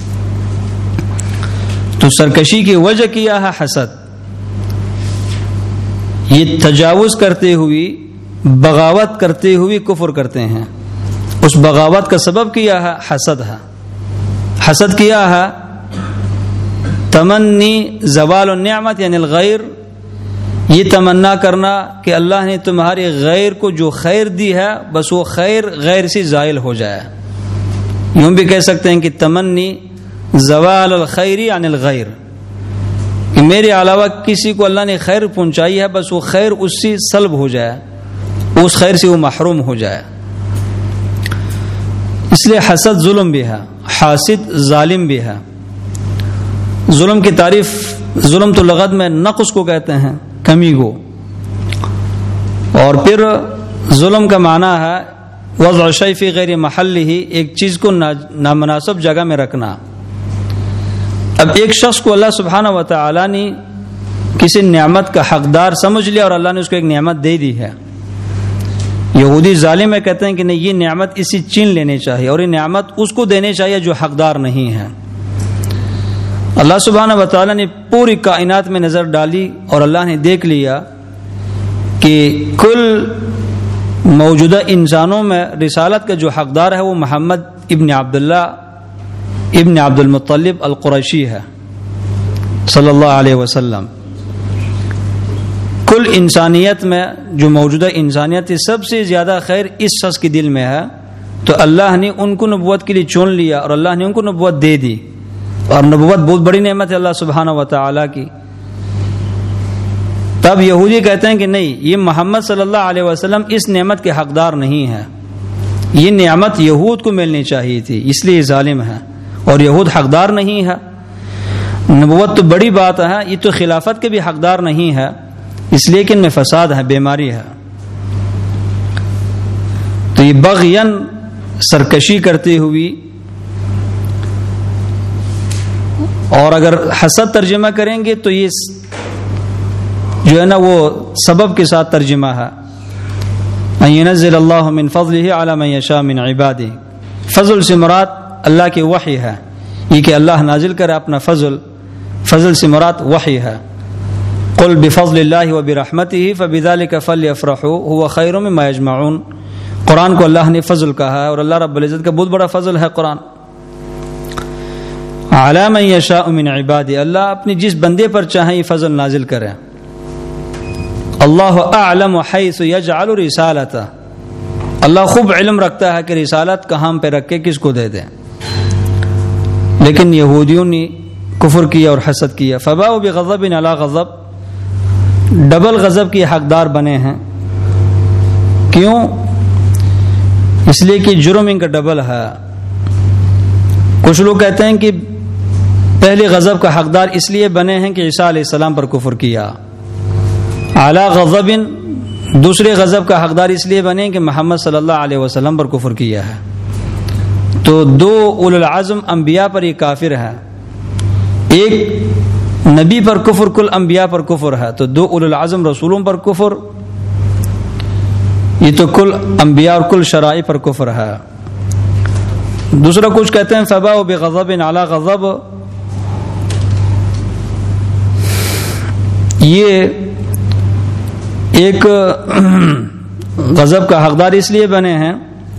تو سرکشی کی وجہ کیا ہے حسد، یہ تجاوز کرتے ہوئے، بغاوت کرتے ہوئے کفر کرتے ہیں، اس بغاوت کا سبب کیا ہے حسد ہے۔ حسد کیا ہے تمنی زوال النعمت یعنی الغیر، یہ تمنا کرنا کہ اللہ نے تمہارے غیر کو جو خیر دی ہے بس وہ خیر غیر سے زائل ہو جائے۔ یوں بھی کہہ سکتے ہیں کہ تمنی زوال الخیر عن الغیر، کہ میرے علاوہ کسی کو اللہ نے خیر پہنچائی ہے بس وہ خیر اس سے سلب ہو جائے، اس خیر سے وہ محروم ہو جائے۔ اس لیے حسد ظلم بھی ہے، حاسد ظالم بھی ہے۔ ظلم کی تعریف، ظلم تو لغت میں نقص کو کہتے ہیں، کمی کو، اور پھر ظلم کا معنی ہے وضع شیء فی غیر محلہ، ایک چیز کو نامناسب جگہ میں رکھنا۔ اب ایک شخص کو اللہ سبحانہ و تعالی نے کسی نعمت کا حقدار سمجھ لیا اور اللہ نے اس کو ایک نعمت دے دی ہے۔ یہودی ظالم ہے، کہتے ہیں کہ نہیں، یہ نعمت اسی چھین لینی چاہیے اور یہ نعمت اس کو دینی چاہیے جو حقدار نہیں ہے۔ اللہ سبحانہ و تعالی نے پوری کائنات میں نظر ڈالی اور اللہ نے دیکھ لیا کہ کل موجودہ انسانوں میں رسالت کا جو حقدار ہے وہ محمد ابن عبداللہ ابن عبد المطلب القریشی ہے صلی اللہ علیہ وسلم۔ کل انسانیت میں جو موجودہ انسانیت ہے، سب سے زیادہ خیر اس شخص کے دل میں ہے، تو اللہ نے ان کو نبوت کے لیے چن لیا اور اللہ نے ان کو نبوت دے دی، اور نبوت بہت بڑی نعمت ہے اللہ سبحانہ و تعالی کی۔ تب یہودی کہتے ہیں کہ نہیں، یہ محمد صلی اللہ علیہ وسلم اس نعمت کے حقدار نہیں ہے، یہ نعمت یہود کو ملنی چاہیے تھی، اس لیے ظالم ہے اور یہود حقدار نہیں ہے۔ نبوت تو بڑی بات ہے، یہ تو خلافت کے بھی حقدار نہیں ہے، اس لیے کہ ان میں فساد ہے، بیماری ہے۔ تو یہ بغین، سرکشی کرتی ہوئی، اور اگر حسد ترجمہ کریں گے تو یہ جو ہے نا وہ سبب کے ساتھ ترجمہ ہے، ان ينزل اللہ من فضلہ علی من یشاء من عبادہ۔ فضل سے مراد اللہ کی وحی ہے، یہ کہ اللہ نازل کرے اپنا فضل، فضل سے مراد وحی ہے۔ قل بفضل اللہ وبرحمتہ فبذلک فلیفرحوا هو خیر مما یجمعون۔ قرآن کو اللہ نے فضل کہا ہے اور اللہ رب العزت کا بہت بڑا فضل ہے قرآن۔ علی من یشاء من عبادہ، اللہ اپنی جس بندے پر چاہے یہ فضل نازل کرے۔ اللہ اعلم حیث یجعل رسالتہ، اللہ خوب علم رکھتا ہے کہ رسالت کہاں پہ رکھ کے کس کو دے دیں۔ لیکن یہودیوں نے کفر کیا اور حسد کیا، فباؤوا بغضب علی غضب، ڈبل غضب کے حقدار بنے ہیں۔ کیوں؟ اس لیے کہ جرم ان کا ڈبل ہے۔ کچھ لوگ کہتے ہیں کہ پہلے غضب کا حقدار اس لیے بنے ہیں کہ عیسیٰ علیہ السلام پر کفر کیا، اعلی غضب، دوسرے غضب کا حقدار اس لیے بنے کہ محمد صلی اللہ علیہ وسلم پر کفر کیا ہے۔ تو دو اولو العزم انبیاء پر یہ کافر ہے، ایک نبی پر کفر کل انبیاء پر کفر ہے، تو دو اولو العزم رسولوں پر کفر، یہ تو کل انبیاء اور کل شرائع پر کفر ہے۔ دوسرا کچھ کہتے ہیں فباؤوا بغضب علی غضب، یہ ایک غضب کا حقدار اس لیے بنے ہیں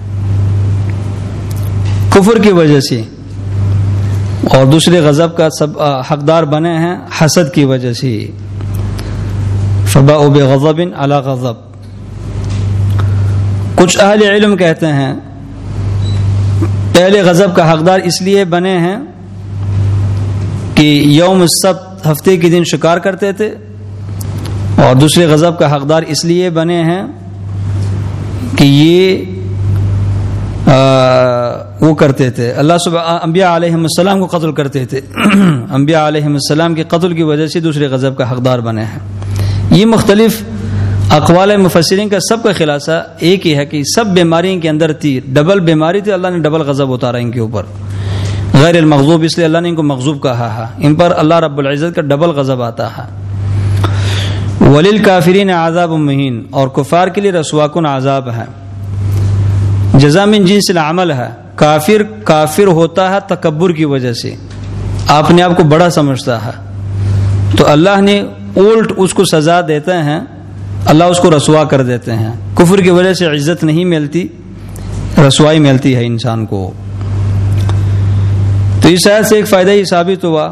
کفر کی وجہ سے، اور دوسرے غضب کا سب حقدار بنے ہیں حسد کی وجہ سے۔ فباؤوا بغضب علی غضب۔ کچھ اہل علم کہتے ہیں پہلے غضب کا حقدار اس لیے بنے ہیں کہ یوم السبت، ہفتے کے دن شکار کرتے تھے، اور دوسرے غضب کا حقدار اس لیے بنے ہیں کہ یہ وہ کرتے تھے اللہ انبیاء علیہ السلام کو قتل کرتے تھے، انبیاء علیہ السلام کے قتل کی وجہ سے دوسرے غضب کا حقدار بنے ہیں۔ یہ مختلف اقوال مفسرین کا سب کا خلاصہ ایک ہی ہے کہ سب بیماریوں کے اندر تھی، ڈبل بیماری تھی، اللہ نے ڈبل غضب اتارا ان کے اوپر۔ غیر المغضوب، اس لیے اللہ نے ان کو مغضوب کہا ہے، ان پر اللہ رب العزت کا ڈبل غضب آتا ہے۔ وللکافرین عذاب مہین، اور کفار کے لیے رسوا کن عذاب ہے۔ جزا من جنس العمل ہے۔ کافر ہوتا ہے تکبر کی وجہ سے، اپنے آپ کو بڑا سمجھتا ہے، تو اللہ نے الٹ اس کو سزا دیتے ہیں، اللہ اس کو رسوا کر دیتے ہیں۔ کفر کی وجہ سے عزت نہیں ملتی، رسوائی ملتی ہے انسان کو۔ تو اس آیت سے ایک فائدہ یہ ثابت ہوا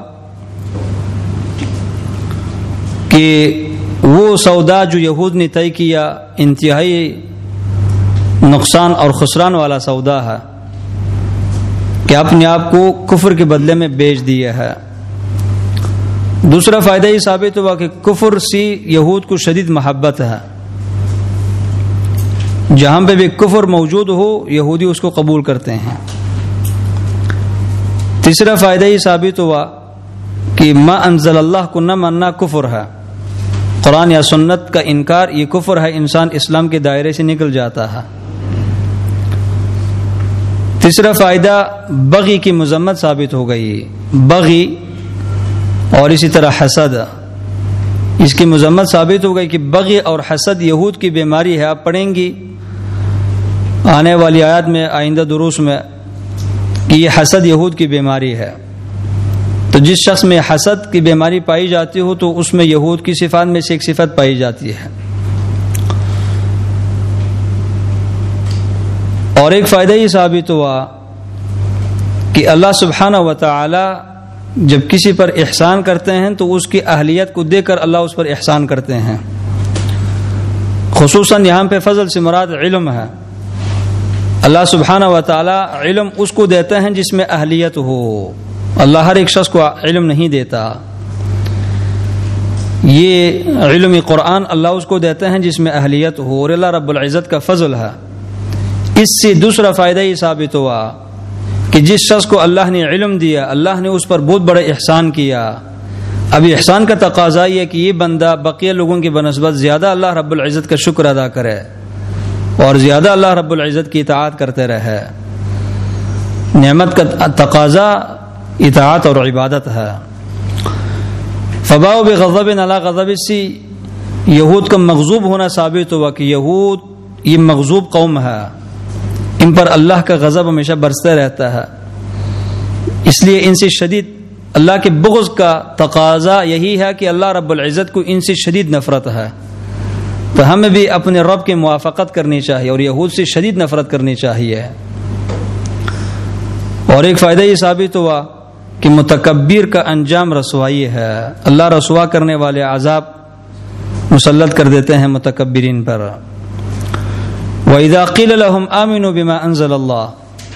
کہ وہ سودا جو یہود نے طے کیا انتہائی نقصان اور خسران والا سودا ہے کہ اپنے آپ کو کفر کے بدلے میں بیچ دیا ہے۔ دوسرا فائدہ یہ ثابت ہوا کہ کفر سے یہود کو شدید محبت ہے، جہاں پہ بھی کفر موجود ہو یہودی اس کو قبول کرتے ہیں۔ تیسرا فائدہ یہ ثابت ہوا کہ ما انزل اللہ کو نہ ماننا کفر ہے، قرآن یا سنت کا انکار یہ کفر ہے، انسان اسلام کے دائرے سے نکل جاتا ہے۔ تیسرا فائدہ بغی کی مذمت ثابت ہو گئی، بغی اور اسی طرح حسد، اس کی مذمت ثابت ہو گئی کہ بغی اور حسد یہود کی بیماری ہے۔ آپ پڑھیں گی آنے والی آیات میں، آئندہ دروس میں، کہ یہ حسد یہود کی بیماری ہے۔ تو جس شخص میں حسد کی بیماری پائی جاتی ہو تو اس میں یہود کی صفات میں سے ایک صفت پائی جاتی ہے۔ اور ایک فائدہ یہ ثابت ہوا کہ اللہ سبحانہ و تعالی جب کسی پر احسان کرتے ہیں تو اس کی اہلیت کو دے کر اللہ اس پر احسان کرتے ہیں۔ خصوصاً یہاں پہ فضل سے مراد علم ہے۔ اللہ سبحانہ و تعالی علم اس کو دیتے ہیں جس میں اہلیت ہو، اللہ ہر ایک شخص کو علم نہیں دیتا۔ یہ علم قرآن اللہ اس کو دیتے ہیں جس میں اہلیت ہو، اور اللہ رب العزت کا فضل ہے۔ اس سے دوسرا فائدہ یہ ثابت ہوا کہ جس شخص کو اللہ نے علم دیا، اللہ نے اس پر بہت بڑا احسان کیا۔ اب احسان کا تقاضا یہ ہے کہ یہ بندہ بقیہ لوگوں کی بنسبت زیادہ اللہ رب العزت کا شکر ادا کرے اور زیادہ اللہ رب العزت کی اطاعت کرتے رہے۔ نعمت کا تقاضا اطاعت اور عبادت ہے۔ فباؤ بغضب علی غضب، سے یہود کا مغضوب ہونا ثابت ہوا کہ یہود یہ مغضوب قوم ہے، ان پر اللہ کا غضب ہمیشہ برستا رہتا ہے، اس لیے ان سے شدید اللہ کے بغض کا تقاضا یہی ہے کہ اللہ رب العزت کو ان سے شدید نفرت ہے۔ تو ہمیں بھی اپنے رب کی موافقت کرنی چاہیے اور یہود سے شدید نفرت کرنی چاہیے۔ اور ایک فائدہ یہ ثابت ہوا کہ متکبر کا انجام رسوائی ہے، اللہ رسوا کرنے والے عذاب مسلط کر دیتے ہیں متکبرین پر۔ وَإِذَا قِيلَ لَهُمْ آمِنُوا بِمَا أَنزَلَ اللَّهُ،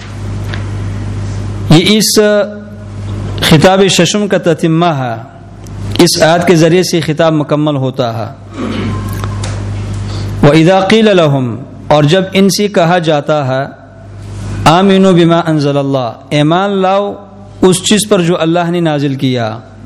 یہ اس خطاب ششم کا تتمہ ہے، اس آیت کے ذریعے سے خطاب مکمل ہوتا ہے۔ وَإِذَا قِيلَ لَهُمْ، اور جب ان سے کہا جاتا ہے آمنوا بما انزل اللہ، ایمان لاؤ اس چیز پر جو اللہ نے نازل کیا۔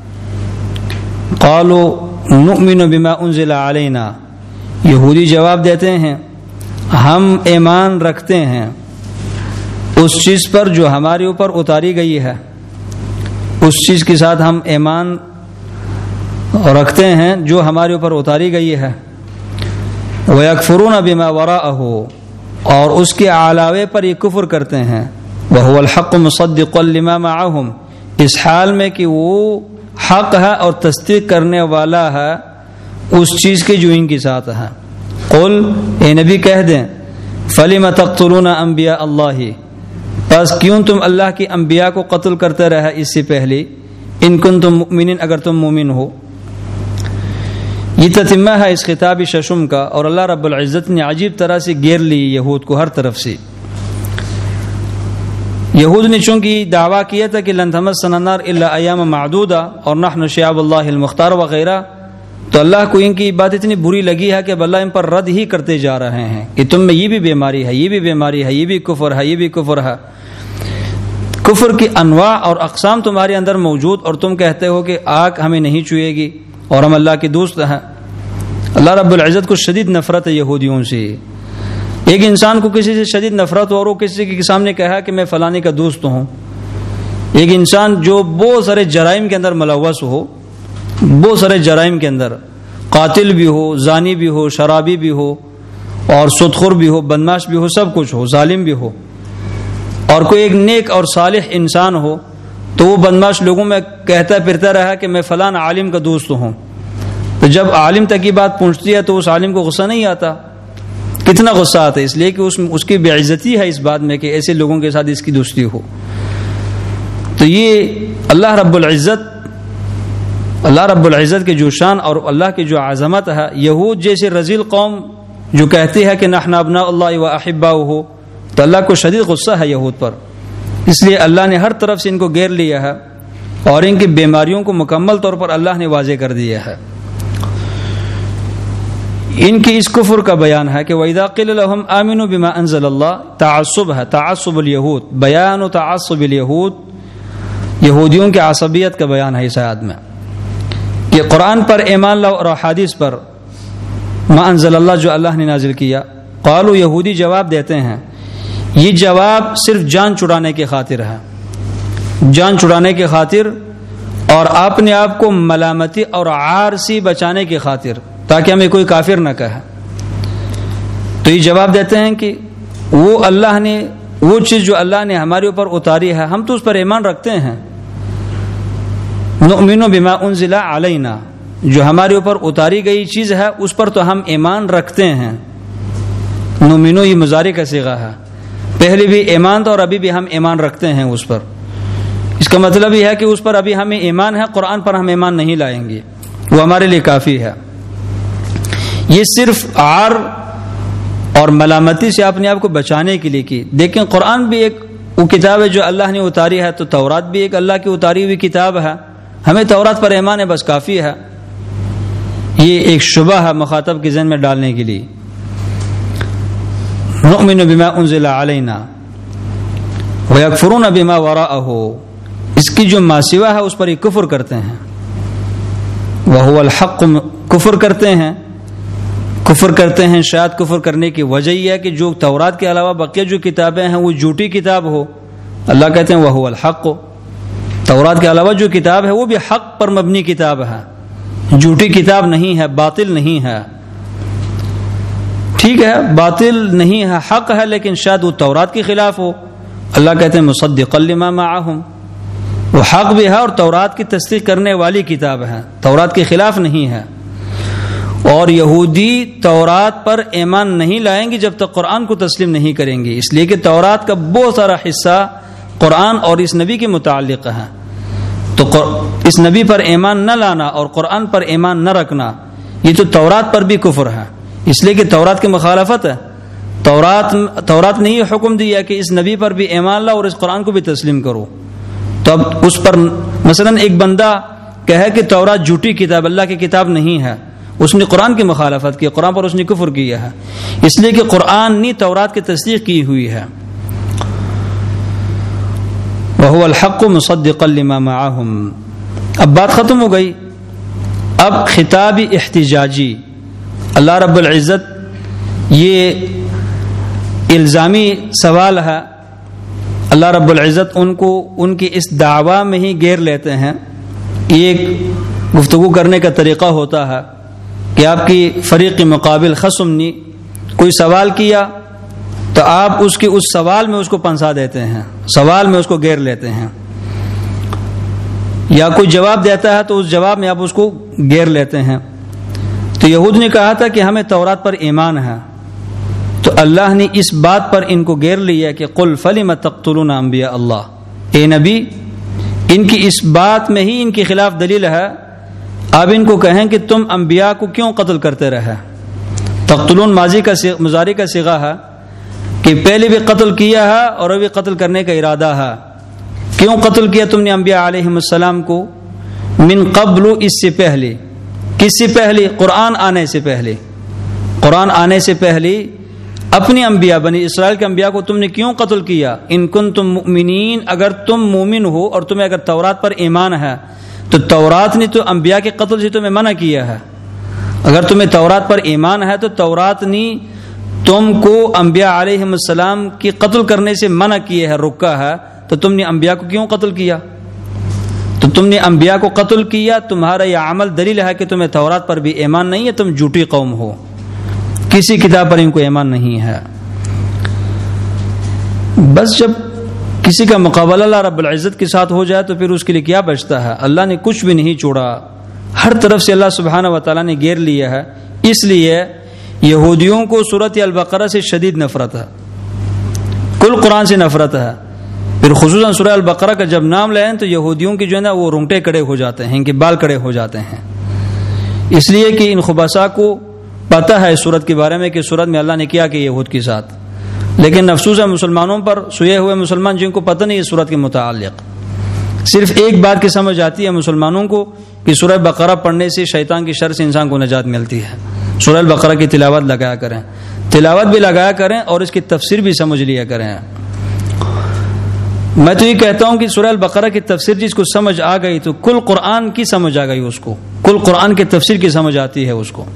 قالوا نؤمن بما انزل علینا، یہودی جواب دیتے ہیں ہم ایمان رکھتے ہیں اس چیز پر جو ہمارے اوپر اتاری گئی ہے، اس چیز کے ساتھ ہم ایمان رکھتے ہیں جو ہمارے اوپر اتاری گئی ہے۔ وَيَكْفُرُونَ بِمَا وَرَاءَهُ، اور اس کے علاوے پر یہ کفر کرتے ہیں۔ وَهُوَ الْحَقُّ مُصَدِّقًا لِمَا مَعَهُمْ، اس حال میں کہ وہ حق ہے اور تصدیق کرنے والا ہے اس چیز کے جو ان کے ساتھ ہے۔ قل، اے نبی کہہ دیں فَلِمَ تَقْتُلُونَ أَنْبِيَاءَ اللَّهِ، پس کیوں تم اللہ کے انبیاء کو قتل کرتے رہے اس سے پہلے، ان کنتم مؤمنین، اگر تم مومن ہو۔ یہ تتمہ ہے اس خطاب ششم کا، اور اللہ رب العزت نے عجیب طرح سے گھیر لی یہود کو ہر طرف سے۔ یہود نے چونکہ دعویٰ کیا تھا کہ لن تمسنا النار الا ایام معدودہ اور نحن شعب اللہ المختار وغیرہ، تو اللہ کو ان کی بات اتنی بری لگی ہے کہ اب اللہ ان پر رد ہی کرتے جا رہے ہیں کہ تم میں یہ بھی بیماری ہے، یہ بھی بیماری ہے، یہ بھی کفر ہے، یہ بھی کفر ہے۔ کفر کی انواع اور اقسام تمہارے اندر موجود، اور تم کہتے ہو کہ آگ ہمیں نہیں چھوئے گی اور ہم اللہ کے دوست ہیں۔ اللہ رب العزت کو شدید نفرت ہے یہودیوں سے۔ ایک انسان کو کسی سے شدید نفرت ہو اور وہ کسی کے سامنے کہا کہ میں فلانے کا دوست ہوں، ایک انسان جو بہت سارے جرائم کے اندر ملوث ہو، بہت سارے جرائم کے اندر، قاتل بھی ہو، زانی بھی ہو، شرابی بھی ہو، اور سودخور بھی ہو، بدمعاش بھی ہو، سب کچھ ہو، ظالم بھی ہو، اور کوئی ایک نیک اور صالح انسان ہو تو وہ بدمعاش لوگوں میں کہتا پھرتا رہا کہ میں فلاں عالم کا دوست ہوں، تو جب عالم تک کی بات پہنچتی ہے تو اس عالم کو غصہ نہیں آتا؟ کتنا غصہ آتا ہے، اس لیے کہ اس کی بے عزتی ہے اس بات میں کہ ایسے لوگوں کے ساتھ اس کی دوستی ہو۔ تو یہ اللہ رب العزت کے جو شان اور اللہ کی جو عظمت ہے، یہود جیسے رذیل قوم جو کہتی ہے کہ نحن ابناء اللہ و احباؤہ، تو اللہ کو شدید غصہ ہے یہود پر، اس لیے اللہ نے ہر طرف سے ان کو گھیر لیا ہے اور ان کی بیماریوں کو مکمل طور پر اللہ نے واضح کر دیا ہے۔ ان کی اس کفر کا بیان ہے کہ وَإِذَا قِيلَ لَهُمْ آمِنُوا بِمَا أَنزَلَ اللَّهُ، تعصب ہے، تعصب الیہود، بیان و تعصب الیہود یہودیوں کی عصبیت کا بیان ہے اس آیت میں کہ قرآن پر ایمان لاؤ اور حدیث پر ما انزل اللہ جو اللہ نے نازل کیا. قالوا یہودی جواب دیتے ہیں یہ جواب صرف جان چھڑانے کی خاطر ہے، جان چھڑانے کی خاطر اور اپنے آپ کو ملامتی اور عار سے بچانے کی خاطر، تاکہ ہمیں کوئی کافر نہ کہے. تو یہ جواب دیتے ہیں کہ وہ اللہ نے وہ چیز جو اللہ نے ہمارے اوپر اتاری ہے ہم تو اس پر ایمان رکھتے ہیں. نؤمن بما انزل علینا، جو ہمارے اوپر اتاری گئی چیز ہے اس پر تو ہم ایمان رکھتے ہیں. نؤمن یہ مضارع کا صیغہ ہے، پہلے بھی ایمان تھا اور ابھی بھی ہم ایمان رکھتے ہیں اس پر. اس کا مطلب یہ ہے کہ اس پر ابھی ہمیں ایمان ہے، قرآن پر ہم ایمان نہیں لائیں گے، وہ ہمارے لیے کافی ہے. یہ صرف عار اور ملامتی سے اپنے آپ کو بچانے کے لیے کی. دیکھیں قرآن بھی ایک وہ کتاب ہے جو اللہ نے اتاری ہے، تو تورات بھی ایک اللہ کی اتاری ہوئی کتاب ہے، ہمیں تورات پر ایمان ہے بس کافی ہے. یہ ایک شبہ ہے مخاطب کے ذہن میں ڈالنے کے لیے. نؤمن بما انزل علینا ویکفرون بما وراءہ، اس کی جو ماسوا ہے اس پر یہ کفر کرتے ہیں. وہو الحق، کفر کرتے ہیں. کفر کرتے ہیں شاید کفر کرنے کی وجہ یہ ہے کہ جو تورات کے علاوہ بقیہ جو کتابیں ہیں وہ جھوٹی کتاب ہو. اللہ کہتے ہیں وہو الحق، تورات کے علاوہ جو کتاب ہے وہ بھی حق پر مبنی کتاب ہے، جھوٹی کتاب نہیں ہے، باطل نہیں ہے. ٹھیک ہے باطل نہیں ہے، حق ہے، لیکن شاید وہ تورات کے خلاف ہو. اللہ کہتے ہیں مصدقا لما معہم، وہ حق بھی ہے اور تورات کی تصدیق کرنے والی کتاب ہے، تورات کے خلاف نہیں ہے. اور یہودی تورات پر ایمان نہیں لائیں گے جب تک قرآن کو تسلیم نہیں کریں گے، اس لیے کہ تورات کا بہت سارا حصہ قرآن اور اس نبی کے متعلق ہے. تو اس نبی پر ایمان نہ لانا اور قرآن پر ایمان نہ رکھنا یہ تو تورات پر بھی کفر ہے، اس لیے کہ تورات کی مخالفت ہے. تورات نے یہ حکم دیا کہ اس نبی پر بھی ایمان لاؤ اور اس قرآن کو بھی تسلیم کرو. تو اب اس پر مثلا ایک بندہ کہے کہ تورات جھوٹی کتاب، اللہ کی کتاب نہیں ہے، اس نے قرآن کی مخالفت کی، قرآن پر اس نے کفر کیا ہے، اس لیے کہ قرآن نے تورات کی تصدیق کی ہوئی ہے. وَهُوَ الْحَقُّ مُصَدِّقًا لِمَا مَعَهُمْ. اب بات ختم ہو گئی. اب خطاب احتجاجی، اللہ رب العزت یہ الزامی سوال ہے، اللہ رب العزت ان کو ان کی اس دعویٰ میں ہی گیر لیتے ہیں. یہ ایک گفتگو کرنے کا طریقہ ہوتا ہے کہ آپ کی فریق مقابل خصم نے کوئی سوال کیا تو آپ اس کے اس سوال میں اس کو پنسا دیتے ہیں، سوال میں اس کو گیر لیتے ہیں. یا کوئی جواب دیتا ہے تو اس جواب میں آپ اس کو گیر لیتے ہیں. تو یہود نے کہا تھا کہ ہمیں تورات پر ایمان ہے، تو اللہ نے اس بات پر ان کو گیر لیا کہ قل فلم تقتلون انبیاء اللہ. اے نبی، ان کی اس بات میں ہی ان کے خلاف دلیل ہے. اب ان کو کہیں کہ تم انبیاء کو کیوں قتل کرتے رہے. تقتلون ماضی کا مضارع کا صیغہ ہے کہ پہلے بھی قتل کیا ہے اور ابھی قتل کرنے کا ارادہ ہے. کیوں قتل کیا تم نے انبیاء علیہم السلام کو؟ من قبل، اس سے پہلے. کس سے پہلے؟ قرآن آنے سے پہلے. قرآن آنے سے پہلے اپنی انبیاء بنی اسرائیل کے انبیاء کو تم نے کیوں قتل کیا؟ ان کنتم مؤمنین، اگر تم مومن ہو اور تمہیں اگر تورات پر ایمان ہے تو تورات نے تو انبیاء کے قتل سے تمہیں منع کیا ہے. اگر تمہیں تورات پر ایمان ہے تو تورات نے تم کو انبیاء علیہم السلام کی قتل کرنے سے منع کیا ہے، روکا ہے، تو تم نے انبیاء کو کیوں قتل کیا؟ تو تم نے انبیاء کو قتل کیا، تمہارا یہ عمل دلیل ہے کہ تمہیں تورات پر بھی ایمان نہیں ہے، تم جھوٹی قوم ہو، کسی کتاب پر ان کو ایمان نہیں ہے. بس جب کسی کا مقابلہ اللہ رب العزت کے ساتھ ہو جائے تو پھر اس کے لیے کیا بچتا ہے؟ اللہ نے کچھ بھی نہیں چھوڑا، ہر طرف سے اللہ سبحانہ و تعالیٰ نے گیر لیا ہے. اس لیے یہودیوں کو سورۃ البقرہ سے شدید نفرت ہے، کل قرآن سے نفرت ہے. پھر خصوصاً سورہ البقرہ کا جب نام لیں تو یہودیوں کی جو ہے نا وہ رونگٹے کڑے ہو جاتے ہیں، ان کے بال کڑے ہو جاتے ہیں. اس لیے کہ ان خبثاء کو پتہ ہے اس سورت کے بارے میں کہ سورت میں اللہ نے کیا کہ یہود کے ساتھ، لیکن افسوس ہے مسلمانوں پر، سوئے ہوئے مسلمان جن کو پتہ نہیں اس سورت کے متعلق. صرف ایک بات کی سمجھ آتی ہے مسلمانوں کو کہ سورہ بقرہ پڑھنے سے شیطان کی شر سے انسان کو نجات ملتی ہے. سورہ البقرہ کی تلاوت لگایا کریں، تلاوت بھی لگایا کریں اور اس کی تفسیر بھی سمجھ لیا کریں. میں تو یہ کہتا ہوں کہ سورہ البقرہ کی تفسیر جس کو سمجھ آ گئی تو کل قرآن کی سمجھ آ گئی، اس کو کل قرآن کی تفسیر کی سمجھ آتی ہے اس کو۔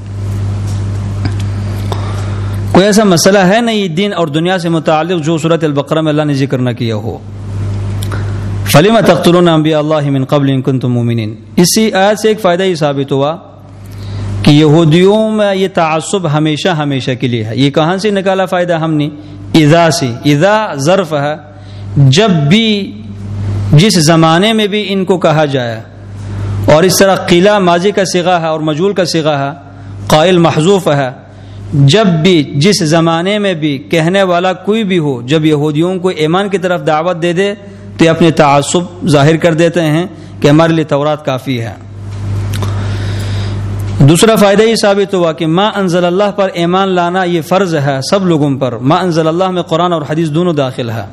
کوئی ایسا مسئلہ ہے نہیں دین اور دنیا سے متعلق جو سورۃ البقرہ میں اللہ نے ذکر نہ کیا ہو۔ فَلِمَ تَقْتُلُونَ أَنبِيَاءَ اللَّهِ مِن قَبْلِ إِن كُنتُم مُؤْمِنِينَ۔ اسی آیت سے ایک فائدہ یہ ثابت ہوا کہ یہودیوں میں یہ تعصب ہمیشہ کے لیے ہے۔ یہ کہاں سے نکالا فائدہ ہم نے؟ اذا سے۔ اذا ظرف ہے، جب بھی جس زمانے میں بھی ان کو کہا جائے، اور اس طرح قیلا ماضی کا صیغہ ہے اور مجہول کا صیغہ ہے، قائل محذوف ہے، جب بھی جس زمانے میں بھی کہنے والا کوئی بھی ہو، جب یہودیوں کو ایمان کی طرف دعوت دے دے تو یہ اپنے تعصب ظاہر کر دیتے ہیں کہ ہمارے لیے تورات کافی ہے۔ دوسرا فائدہ یہ ثابت ہوا کہ ما انزل اللہ پر ایمان لانا یہ فرض ہے سب لوگوں پر۔ ما انزل اللہ میں قرآن اور حدیث دونوں داخل ہے۔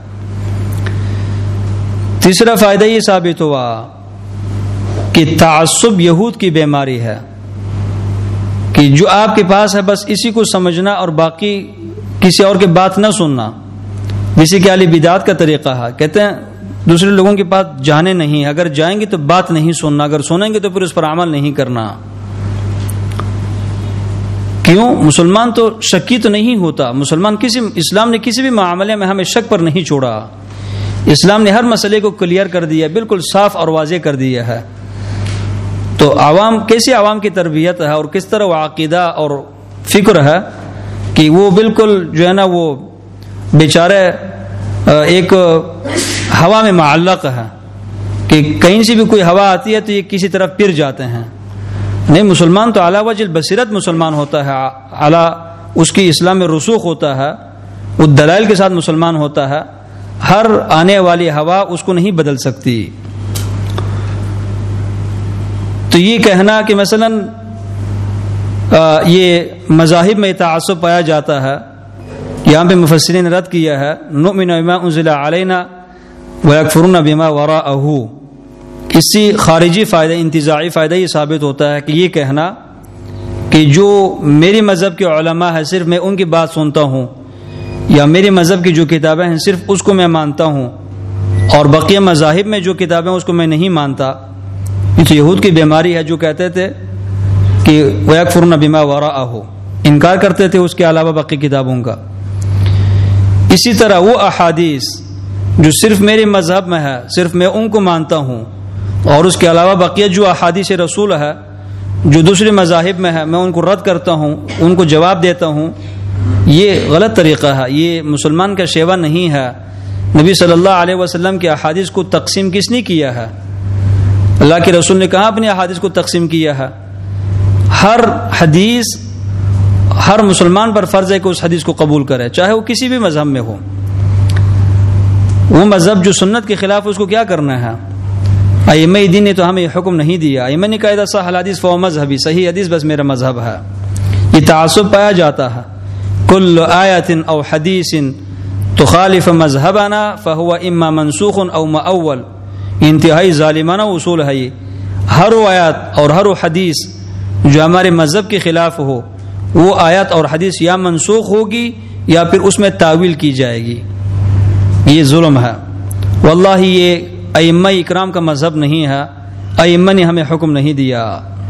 تیسرا فائدہ یہ ثابت ہوا کہ تعصب یہود کی بیماری ہے، کہ جو آپ کے پاس ہے بس اسی کو سمجھنا اور باقی کسی اور کی بات نہ سننا، جیسے کہ اہل بدعت کا طریقہ ہے۔ کہتے ہیں دوسرے لوگوں کے پاس جانے نہیں، اگر جائیں گے تو بات نہیں سننا، اگر سنیں گے تو پھر اس پر عمل نہیں کرنا۔ کیوں؟ مسلمان تو شکی تو نہیں ہوتا، اسلام نے کسی بھی معاملے میں ہمیں شک پر نہیں چھوڑا۔ اسلام نے ہر مسئلے کو کلیئر کر دیا، بالکل صاف اور واضح کر دیا ہے۔ تو کیسی عوام کی تربیت ہے اور کس طرح وہ عقیدہ اور فکر ہے کہ وہ بالکل جو ہے نا وہ بیچارے ایک ہوا میں معلق ہے کہ کہیں سے بھی کوئی ہوا آتی ہے تو یہ کسی طرف پھر جاتے ہیں۔ نہیں، مسلمان تو علی وجہ البصیرت مسلمان ہوتا ہے، علی اس کی اسلام میں رسوخ ہوتا ہے، وہ دلائل کے ساتھ مسلمان ہوتا ہے۔ ہر آنے والی ہوا اس کو نہیں بدل سکتی۔ تو یہ کہنا کہ مثلا یہ مذاہب میں تعصب پایا جاتا ہے، یہاں پہ مفسرین نے رد کیا ہے، نؤمن بما انزل علینا ویکفرون بما وراءہ۔ اسی خارجی فائدہ، انتزاعی فائدہ یہ ثابت ہوتا ہے کہ یہ کہنا کہ جو میری مذہب کے علماء ہیں صرف میں ان کی بات سنتا ہوں، یا میری مذہب کی جو کتابیں ہیں صرف اس کو میں مانتا ہوں، اور بقیہ مذاہب میں جو کتابیں اس کو میں نہیں مانتا، یہ تو یہود کی بیماری ہے جو کہتے تھے کہ وَيَكْفُرُونَ بِمَا وَرَاءَهُ، انکار کرتے تھے اس کے علاوہ باقی کتابوں کا۔ اسی طرح وہ احادیث جو صرف میرے مذہب میں ہے صرف میں ان کو مانتا ہوں، اور اس کے علاوہ بقیہ جو احادیث رسول ہے جو دوسرے مذاہب میں ہے میں ان کو رد کرتا ہوں، ان کو جواب دیتا ہوں، یہ غلط طریقہ ہے، یہ مسلمان کا شیوا نہیں ہے۔ نبی صلی اللہ علیہ وسلم کے احادیث کو تقسیم کس نے کیا ہے؟ اللہ کے رسول نے کہاں اپنی احادیث کو تقسیم کیا ہے؟ ہر حدیث ہر مسلمان پر فرض ہے کہ اس حدیث کو قبول کرے، چاہے وہ کسی بھی مذہب میں ہو۔ وہ مذہب جو سنت کے خلاف اس کو کیا کرنا ہے؟ ائمہ دین نے تو ہمیں یہ حکم نہیں دیا۔ ائمہ نے کہا صح الحدیث فهو مذہبی، صحیح حدیث بس میرا مذہب ہے۔ یہ تعصب پایا جاتا ہے۔ کل آیت او حدیث تخالف مذہبنا فهو اما منسوخ او مؤول۔ انتہائی ظالمانہ اصول ہے یہ۔ ہر آیات اور ہر حدیث جو ہمارے مذہب کے خلاف ہو، وہ آیات اور حدیث یا منسوخ ہوگی یا پھر اس میں تاویل کی جائے گی۔ یہ ظلم ہے۔ واللہ یہ ائمہ اکرام کا مذہب نہیں ہے، ائمہ نے ہمیں حکم نہیں دیا۔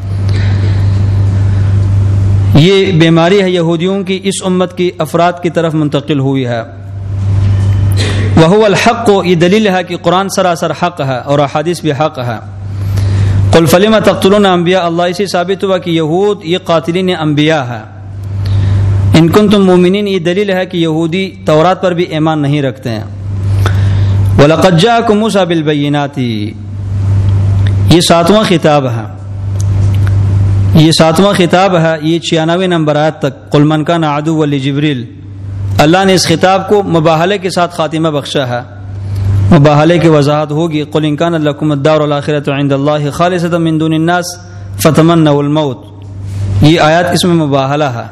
یہ بیماری ہے یہودیوں کی، اس امت کی افراد کی طرف منتقل ہوئی ہے۔ وہو الحق، یہ دلیل ہے کہ قرآن سراسر حق ہے اور احادیث بھی حق ہے۔ قل فلم تقتلون انبیاء اللہ، اسی ثابت ہوا کہ یہود یہ قاتلین انبیاء ہے۔ ان کنتم مومنین، یہ دلیل ہے کہ یہودی تورات پر بھی ایمان نہیں رکھتے ہیں۔ وَلَقَدْ جَاءَكُم مُوسَىٰ بِالْبَيِّنَاتِ، یہ 7واں خطاب ہے، یہ 7واں خطاب ہے، یہ 96 نمبر آیت تک۔ قُلْ مَنْ كَانَ عَدُوًّا لِجِبْرِيلَ، اللہ نے اس خطاب کو مباہلے کے ساتھ خاتمہ بخشا ہے۔ مباہلے کی وضاحت ہوگی۔ قُلْ إِن كَانَ لَكُمُ الدَّارُ الْآخِرَةُ عِندَ اللَّهِ خَالِصَةً مِّن دُونِ النَّاسِ فَتَمَنَّوُا الْمَوْتَ، یہ آیت اس میں مباہلہ ہے۔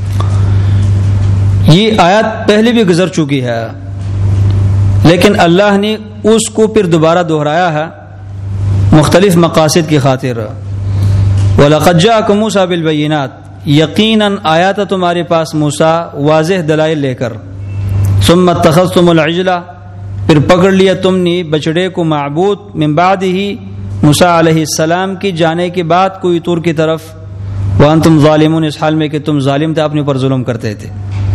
یہ آیت پہلے بھی گزر چکی ہے، لیکن اللہ نے اس کو پھر دوبارہ دہرایا ہے مختلف مقاصد کی خاطر۔ وَلَقَدْ جَاءَكُم مُوسَىٰ بِالْبَيِّنَاتِ، یقیناً آیا تھا تمہارے پاس موسیٰ واضح دلائل لے کر۔ ثُمَّ اتَّخَذْتُمُ الْعِجْلَ، پھر پکڑ لیا تم نے بچڑے کو معبود من بعد ہی موسیٰ علیہ السلام کی جانے کے بعد کوئی طور کی طرف، وانتم ظالمون، اس حال میں کہ تم ظالم تھے، اپنے اوپر ظلم کرتے تھے۔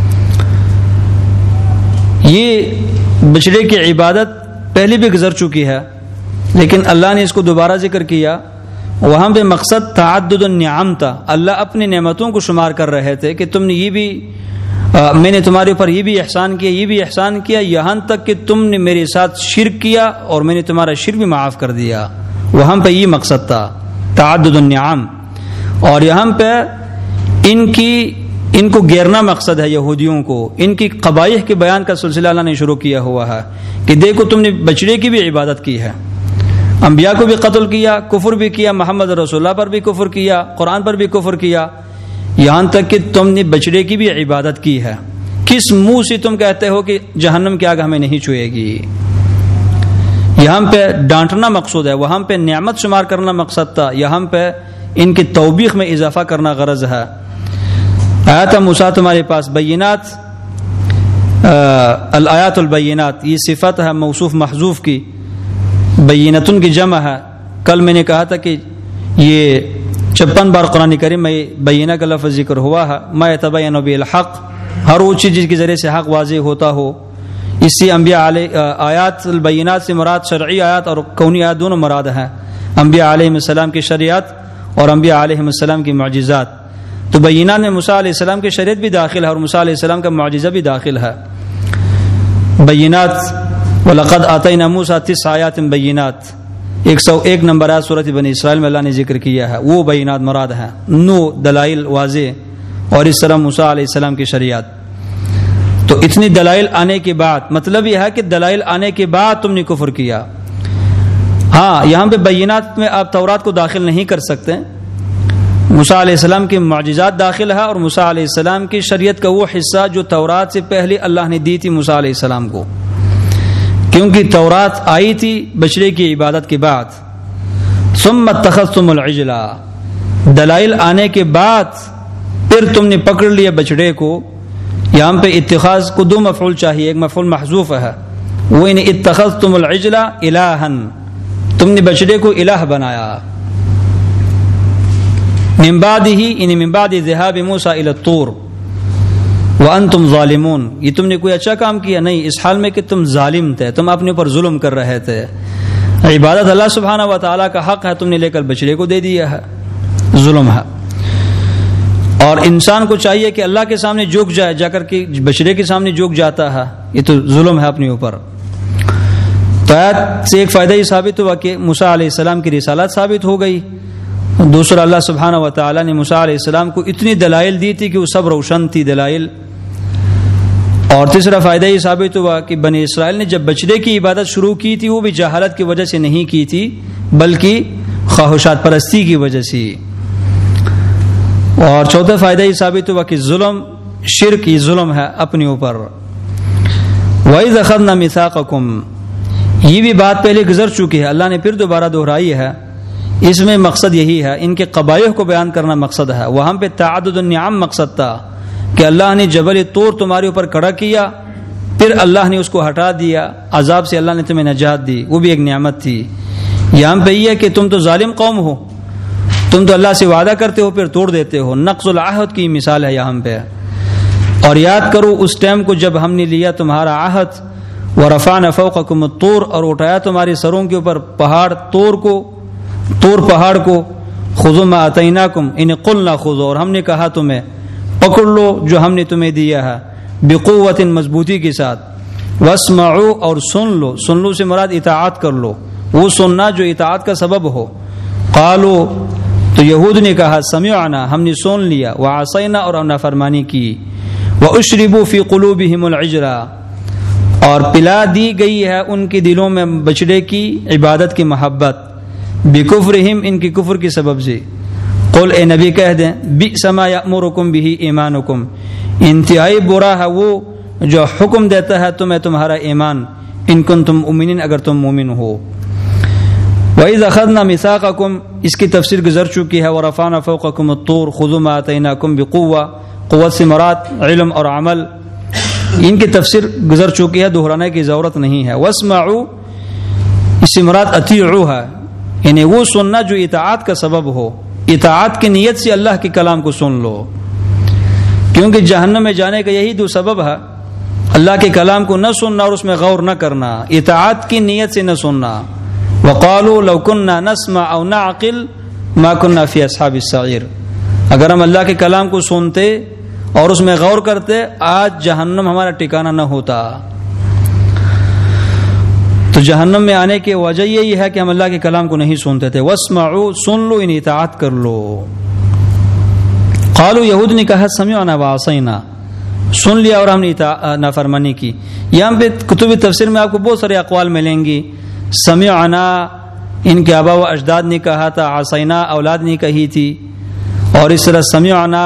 یہ بچڑے کی عبادت پہلے بھی گزر چکی ہے، لیکن اللہ نے اس کو دوبارہ ذکر کیا۔ وہاں پہ مقصد تعدد النعم تھا، اللہ اپنی نعمتوں کو شمار کر رہے تھے کہ تم نے یہ بھی، میں نے تمہارے اوپر یہ بھی احسان کیا، یہ بھی احسان کیا، یہاں تک کہ تم نے میرے ساتھ شرک کیا اور میں نے تمہارا شرک بھی معاف کر دیا۔ وہاں پہ یہ مقصد تھا تعدد النعم، اور یہاں پہ ان کو گیرنا مقصد ہے، یہودیوں کو ان کی قبائح کے بیان کا سلسلہ اللہ نے شروع کیا ہوا ہے کہ دیکھو تم نے بچڑے کی بھی عبادت کی ہے، انبیاء کو بھی قتل کیا، کفر بھی کیا، محمد رسول اللہ پر بھی کفر کیا، قرآن پر بھی کفر کیا، یہاں تک کہ تم نے بچڑے کی بھی عبادت کی ہے۔ کس منہ سے تم کہتے ہو کہ جہنم کی آگ ہمیں نہیں چھوئے گی؟ یہاں پہ ڈانٹنا مقصود ہے، وہاں پہ نعمت شمار کرنا مقصد تھا، یہاں پہ ان کی توبیخ میں اضافہ کرنا غرض ہے۔ آیا تھا موسیٰ تمہارے پاس بینات، الآیات البینات، یہ صفت ہے موصوف محذوف کی، بینتن کی جمع ہے۔ کل میں نے کہا تھا کہ یہ 56 بار قرآن کریم میں بینہ کا لفظ ذکر ہوا ہے، ما یتبین بالحق، ہر وہ چیز جس کے ذریعے سے حق واضح ہوتا ہو۔ اس سے انبیاء علیہ آیات البینات سے مراد شرعی آیات اور کونی آیات دونوں مراد ہیں، انبیاء علیہ السلام کی شریعت اور انبیاء علیہ السلام کی معجزات۔ تو بینات میں موسیٰ علیہ السلام کی شریعت بھی داخل ہے اور موسیٰ علیہ السلام کا معجزہ بھی داخل ہے۔ بینات، وَلَقَدْ آتَيْنَا مُوسَىٰ 9 آیات بینات، 101 نمبر آیت سورۃ بنی اسرائیل میں اللہ نے ذکر کیا ہے، وہ بینات مراد ہیں، 9 دلائل واضح، اور اس طرح موسیٰ علیہ السلام کی شریعت۔ تو اتنی دلائل آنے کے بعد، مطلب یہ ہے کہ دلائل آنے کے بعد تم نے کفر کیا۔ ہاں، یہاں پہ بینات میں آپ تورات کو داخل نہیں کر سکتے، موسیٰ علیہ السلام کے معجزات داخل ہے اور موسیٰ علیہ السلام کی شریعت کا وہ حصہ جو تورات سے پہلے اللہ نے دی تھی موسیٰ علیہ السلام کو، کیونکہ تورات آئی تھی بچڑے کی عبادت کے بعد۔ ثم اتخذتم العجل، دلائل آنے کے بعد پھر تم نے پکڑ لیا بچڑے کو۔ یہاں پہ اتخاذ کو 2 مفعول چاہیے، ایک مفعول محذوف ہے، وہ ان اتخذتم العجل الہا، تم نے بچڑے کو الہ بنایا۔ من بعدہ، یعنی من بعد ذہاب موسیٰ الی الطور وانتم ظالمون، یہ تم نے کوئی اچھا کام کیا؟ نہیں، اس حال میں کہ تم ظالم تھے، تم اپنے اوپر ظلم کر رہے تھے۔ عبادت اللہ سبحانہ و تعالیٰ کا حق ہے، تم نے لے کر بچڑے کو دے دیا ہے، ظلم ہے۔ اور انسان کو چاہیے کہ اللہ کے سامنے جھک جائے، جا کر کے بچڑے کے سامنے جھک جاتا ہے، یہ تو ظلم ہے اپنے اوپر۔ تو آیت سے ایک فائدہ یہ ثابت ہوا کہ موسیٰ علیہ السلام کی رسالت ثابت ہو گئی۔ دوسرا، اللہ سبحانہ و تعالیٰ نے موسیٰ علیہ السلام کو اتنی دلائل دی تھی کہ وہ سب روشن تھی دلائل۔ اور تیسرا فائدہ یہ ثابت ہوا کہ بنی اسرائیل نے جب بچڑے کی عبادت شروع کی تھی وہ بھی جہالت کی وجہ سے نہیں کی تھی، بلکہ خواہشات پرستی کی وجہ سے۔ اور چوتھا فائدہ یہ ثابت ہوا کہ ظلم، شرک یہ ظلم ہے اپنے اوپر۔ وَإِذْ أَخَذْنَا مِيثَاقَكُمْ، یہ بھی بات پہلے گزر چکی ہے، اللہ نے پھر دوبارہ دہرائی ہے۔ اس میں مقصد یہی ہے، ان کے قبائح کو بیان کرنا مقصد ہے۔ وہاں پہ تعدد النعم مقصد تھا کہ اللہ نے جبل طور تمہارے اوپر کھڑا کیا، پھر اللہ نے اس کو ہٹا دیا، عذاب سے اللہ نے تمہیں نجات دی، وہ بھی ایک نعمت تھی۔ یہاں پہ یہ ہے کہ تم تو ظالم قوم ہو، تم تو اللہ سے وعدہ کرتے ہو پھر توڑ دیتے ہو، نقض العہد کی مثال ہے یہاں پہ۔ اور یاد کرو اس ٹائم کو جب ہم نے لیا تمہارا عہد، ورفعنا فوقکم الطور، اور اٹھایا تمہارے سروں کے اوپر پہاڑ طور پہاڑ کو، خذوا ما آتیناکم ان قلنا خذوا، اور ہم نے کہا تمہیں پکڑ لو جو ہم نے تمہیں دیا ہے، بقوت مضبوطی کے ساتھ، واسمعوا اور سن لو سے مراد اطاعت کر لو، وہ سننا جو اطاعت کا سبب ہو۔ قالوا، تو یہود نے کہا سمعنا، ہم نے سن لیا، وعصینا اور ہم نے نافرمانی کی، واشربوا فی قلوبہم العجل، اور پلا دی گئی ہے ان کے دلوں میں بچڑے کی عبادت کی محبت، بکفرہم ان کی کفر کے سبب سے۔ قل اے نبی کہہ دیں، بئس ما یأمرکم بہ ایمانکم، انتہائی برا ہے وہ جو حکم دیتا ہے تمہیں تمہارا ایمان، ان کنتم مؤمنین اگر تم مومن ہو۔ وَإِذْ أَخَذْنَا مِيثَاقَكُمْ، اس کی تفسیر گزر چکی ہے، وَرَفَعْنَا فَوْقَكُمُ الطُّورَ خُذُوا مَا آتَيْنَاكُمْ بِقُوَّةٍ، قوت سے مراد علم اور عمل، ان کی تفسیر گزر چکی ہے، دہرانے کی ضرورت نہیں ہے۔ واسمعوا اس سے مراد اطیعوا ہے، یعنی وہ سننا جو اطاعت کا سبب ہو، اطاعت کی نیت سے اللہ کے کلام کو سن لو، کیونکہ جہنم میں جانے کا یہی دو سبب ہے، اللہ کے کلام کو نہ سننا اور اس میں غور نہ کرنا، اطاعت کی نیت سے نہ سننا۔ وقالوا لو كنا نسمع او نعقل ما كنا في اصحاب السعير، اگر ہم اللہ کے کلام کو سنتے اور اس میں غور کرتے آج جہنم ہمارا ٹھکانہ نہ ہوتا۔ تو جہنم میں آنے کی وجہ یہی ہے کہ ہم اللہ کے کلام کو نہیں سنتے تھے۔ واسمعوا سن لو، ان اطاعت کر لو۔ قالوا یہود نے کہا سمعنا وعصینا، سن لیا اور ہم نے نافرمانی کی۔ یہاں پہ کتب تفسیر میں آپ کو بہت سارے اقوال ملیں گی۔ سمعنا ان کے آبا و اجداد نے کہا تھا، عصینا اولاد نے کہی تھی، اور اس طرح سمعنا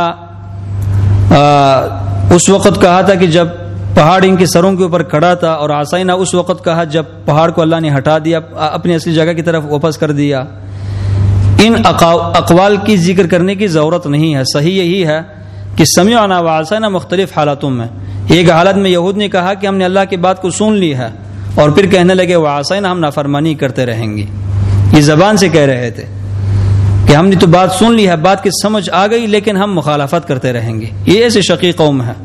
اس وقت کہا تھا کہ جب پہاڑ ان کے سروں کے اوپر کھڑا تھا، اور عصینا اس وقت کہا جب پہاڑ کو اللہ نے ہٹا دیا، اپنی اصلی جگہ کی طرف واپس کر دیا۔ ان اقوال کی ذکر کرنے کی ضرورت نہیں ہے، صحیح یہی ہے کہ سمعنا وعصینا مختلف حالتوں میں، ایک حالت میں یہود نے کہا کہ ہم نے اللہ کی بات کو سن لی ہے، اور پھر کہنے لگے وعصینا ہم نافرمانی کرتے رہیں گے، یہ زبان سے کہہ رہے تھے کہ ہم نے تو بات سن لی ہے، بات کی سمجھ آ گئی، لیکن ہم مخالفت کرتے رہیں گے۔ یہ ایسے شقی قوم ہے۔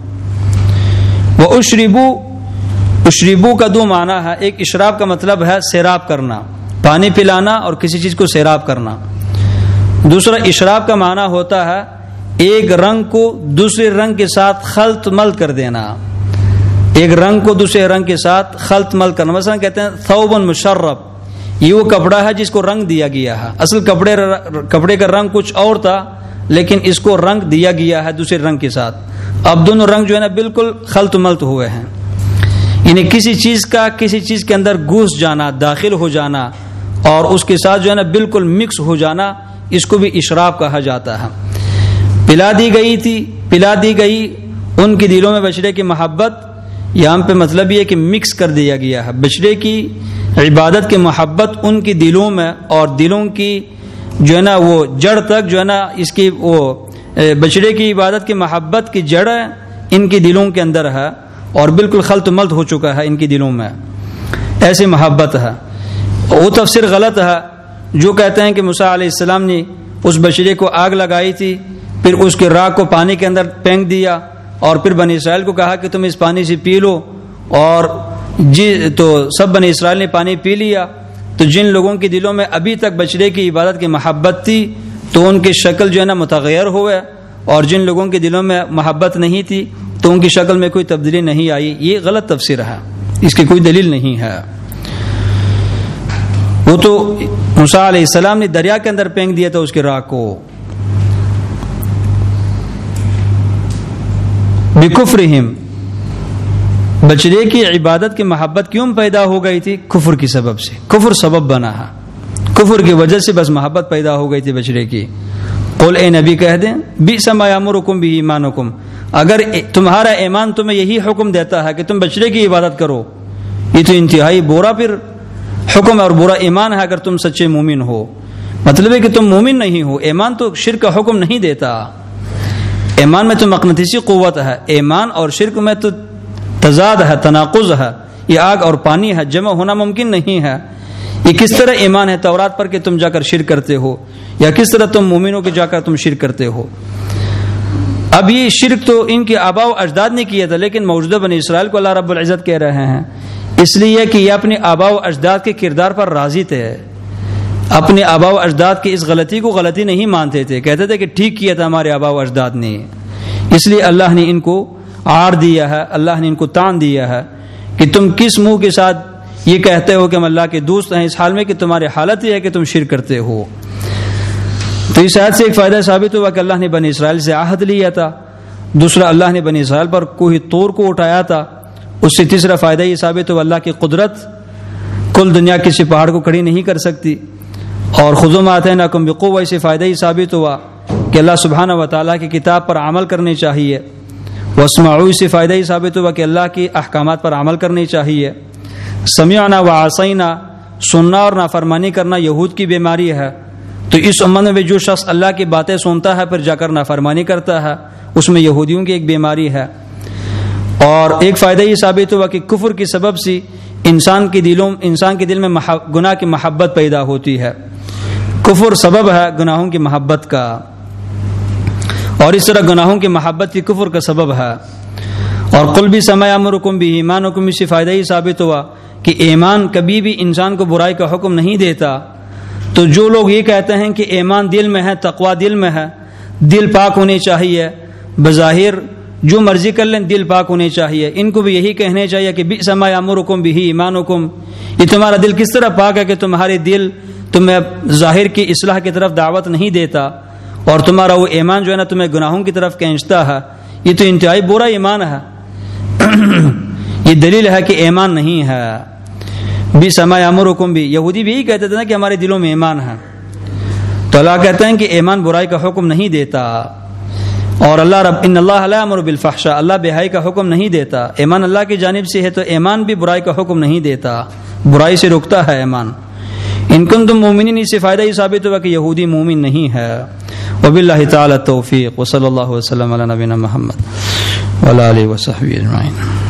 اشربو کا دو معنی ہے، ایک اشراب کا مطلب ہے سیراب کرنا، پانی پلانا اور کسی چیز کو سیراب کرنا۔ دوسرا اشراب کا معنی ہوتا ہے ایک رنگ کو دوسرے رنگ کے ساتھ خلط مل کر دینا، ایک رنگ کو دوسرے رنگ کے ساتھ خلط مل کرنا۔ مثلا کہتے ہیں ثوب مشرب، یہ وہ کپڑا ہے جس کو رنگ دیا گیا ہے، اصل کپڑے کا رنگ کچھ اور تھا، لیکن اس کو رنگ دیا گیا ہے دوسرے رنگ کے ساتھ۔ اب دونوں رنگ جو ہے نا بالکل خلط ملط ہوئے ہیں، یعنی کسی چیز کا کسی چیز کے اندر گھس جانا، داخل ہو جانا، اور اس کے ساتھ جو ہے نا بالکل مکس ہو جانا، اس کو بھی اشراب کہا جاتا ہے۔ پلا دی گئی ان کے دلوں میں بچڑے کی محبت، یہاں پہ مطلب یہ کہ مکس کر دیا گیا ہے، بچڑے کی عبادت کی محبت ان کی دلوں میں، اور دلوں کی جو ہے نا وہ جڑ تک جو ہے نا اس کی وہ بچڑے کی عبادت کی محبت کی جڑ ان کی دلوں کے اندر ہے، اور بالکل خلط ملط ہو چکا ہے ان کی دلوں میں، ایسی محبت ہے۔ وہ تفسیر غلط ہے جو کہتے ہیں کہ موسیٰ علیہ السلام نے اس بچڑے کو آگ لگائی تھی، پھر اس کے راکھ کو پانی کے اندر پھینک دیا، اور پھر بنی اسرائیل کو کہا کہ تم اس پانی سے پی لو، اور تو سب بنی اسرائیل نے پانی پی لیا۔ تو جن لوگوں کے دلوں میں ابھی تک بچڑے کی عبادت کی محبت تھی تو ان کی شکل جو ہے نا متغیر ہوئے، اور جن لوگوں کے دلوں میں محبت نہیں تھی تو ان کی شکل میں کوئی تبدیلی نہیں آئی۔ یہ غلط تفسیر ہے، اس کی کوئی دلیل نہیں ہے۔ وہ تو موسیٰ علیہ السلام نے دریا کے اندر پھینک دیا تھا اس کے راکھ کو۔ بکفرہم، بچڑے کی عبادت کی محبت کیوں پیدا ہو گئی تھی؟ کفر کی سبب سے، کفر سبب بنا ہے، کفر کی وجہ سے بس محبت پیدا ہو گئی تھی بچڑے کی۔ قل اے نبی کہہ دیں بئس ما یامرکم بہ ایمانکم، اگر تمہارا ایمان تمہیں یہی حکم دیتا ہے کہ تم بچڑے کی عبادت کرو، یہ تو انتہائی برا پھر حکم اور برا ایمان ہے اگر تم سچے مومن ہو۔ مطلب ہے کہ تم مومن نہیں ہو، ایمان تو شرک کا حکم نہیں دیتا، ایمان میں تو مقناطیسی قوت ہے، ایمان اور شرک میں تو تضاد ہے، تناقض ہے، یہ آگ اور پانی ہے، جمع ہونا ممکن نہیں ہے۔ یہ کس طرح ایمان ہے تورات پر کہ تم جا کر شرک کرتے ہو، یا کس طرح تم مومنوں کے جا کر تم شرک کرتے ہو؟ اب یہ شرک تو ان کے آباء و اجداد نے کیا تھا، لیکن موجودہ بنی اسرائیل کو اللہ رب العزت کہہ رہے ہیں، اس لیے کہ یہ اپنے آباء و اجداد کے کردار پر راضی تھے، اپنے آباء و اجداد کی اس غلطی کو غلطی نہیں مانتے تھے، کہتے تھے کہ ٹھیک کیا تھا ہمارے آباء و اجداد نے، اس لیے اللہ نے ان کو عار دیا ہے، اللہ نے ان کو تان دیا ہے کہ تم کس منہ کے ساتھ یہ کہتے ہو کہ ہم اللہ کے دوست ہیں، اس حال میں کہ تمہاری حالت یہ ہے کہ تم شرک کرتے ہو۔ تو اس آیت سے ایک فائدہ ثابت ہوا کہ اللہ نے بنی اسرائیل سے عہد لیا تھا، دوسرا اللہ نے بنی اسرائیل پر کوہ طور کو اٹھایا تھا، اس سے تیسرا فائدہ یہ ثابت ہوا اللہ کی قدرت کل دنیا کسی پہاڑ کو کھڑی نہیں کر سکتی، اور خذوا ما آتیناکم بقوۃ، سے فائدہ یہ ثابت ہوا کہ اللہ سبحانہ و تعالیٰ کی کتاب پر عمل کرنے چاہیے، واسمعوا، سے فائدہ یہ ثابت ہوا کہ اللہ کے احکامات پر عمل کرنے چاہیے۔ سمعنا وعصینا، سننا اور نافرمانی کرنا یہود کی بیماری ہے، تو اس امت میں جو شخص اللہ کی باتیں سنتا ہے پھر جا کر نافرمانی کرتا ہے، اس میں یہودیوں کی ایک بیماری ہے۔ اور ایک فائدہ یہ ثابت ہوا کہ کفر کے سبب سے انسان کے دل میں گناہ کی محبت پیدا ہوتی ہے. کفر سبب ہے گناہوں کی محبت کا، اور اس طرح گناہوں کی محبت کی کفر کا سبب ہے. اور قل بما یامرکم بہ، ایمانکم، اس سے فائدہ یہ ثابت ہوا کہ ایمان کبھی بھی انسان کو برائی کا حکم نہیں دیتا. تو جو لوگ یہ کہتے ہیں کہ ایمان دل میں ہے، تقوی دل میں ہے، دل پاک ہونے چاہیے، بظاہر جو مرضی کر لیں دل پاک ہونے چاہیے، ان کو بھی یہی کہنے چاہیے کہ بئس ما یامرکم بہ ایمانکم، یہ تمہارا دل کس طرح پاک ہے کہ تمہارے دل تمہیں ظاہر کی اصلاح کی طرف دعوت نہیں دیتا، اور تمہارا وہ ایمان جو ہے نا تمہیں گناہوں کی طرف کھینچتا ہے. یہ تو انتہائی برا ایمان ہے. یہ دلیل ہے کہ ایمان نہیں ہے. بئس ما یامرکم بہ، یہودی بھی یہی کہتے تھے نا کہ ہمارے دلوں میں ایمان ہے. تو اللہ کہتے ہیں کہ ایمان برائی کا حکم نہیں دیتا. اور اللہ رب ان اللہ لا یامر بالفحشاء، اللہ بے حیائی کا حکم نہیں دیتا. ایمان اللہ کی جانب سے ہے تو ایمان بھی برائی کا حکم نہیں دیتا، برائی سے روکتا ہے ایمان. ان کنتم مومنین، اس سے فائدہ یہ ثابت ہوا کہ یہودی مومن نہیں ہے. وباللہ تعالی التوفیق، وصلی اللہ وسلم علی نبینا محمد وعلی آلہ وصحبہ اجمعین.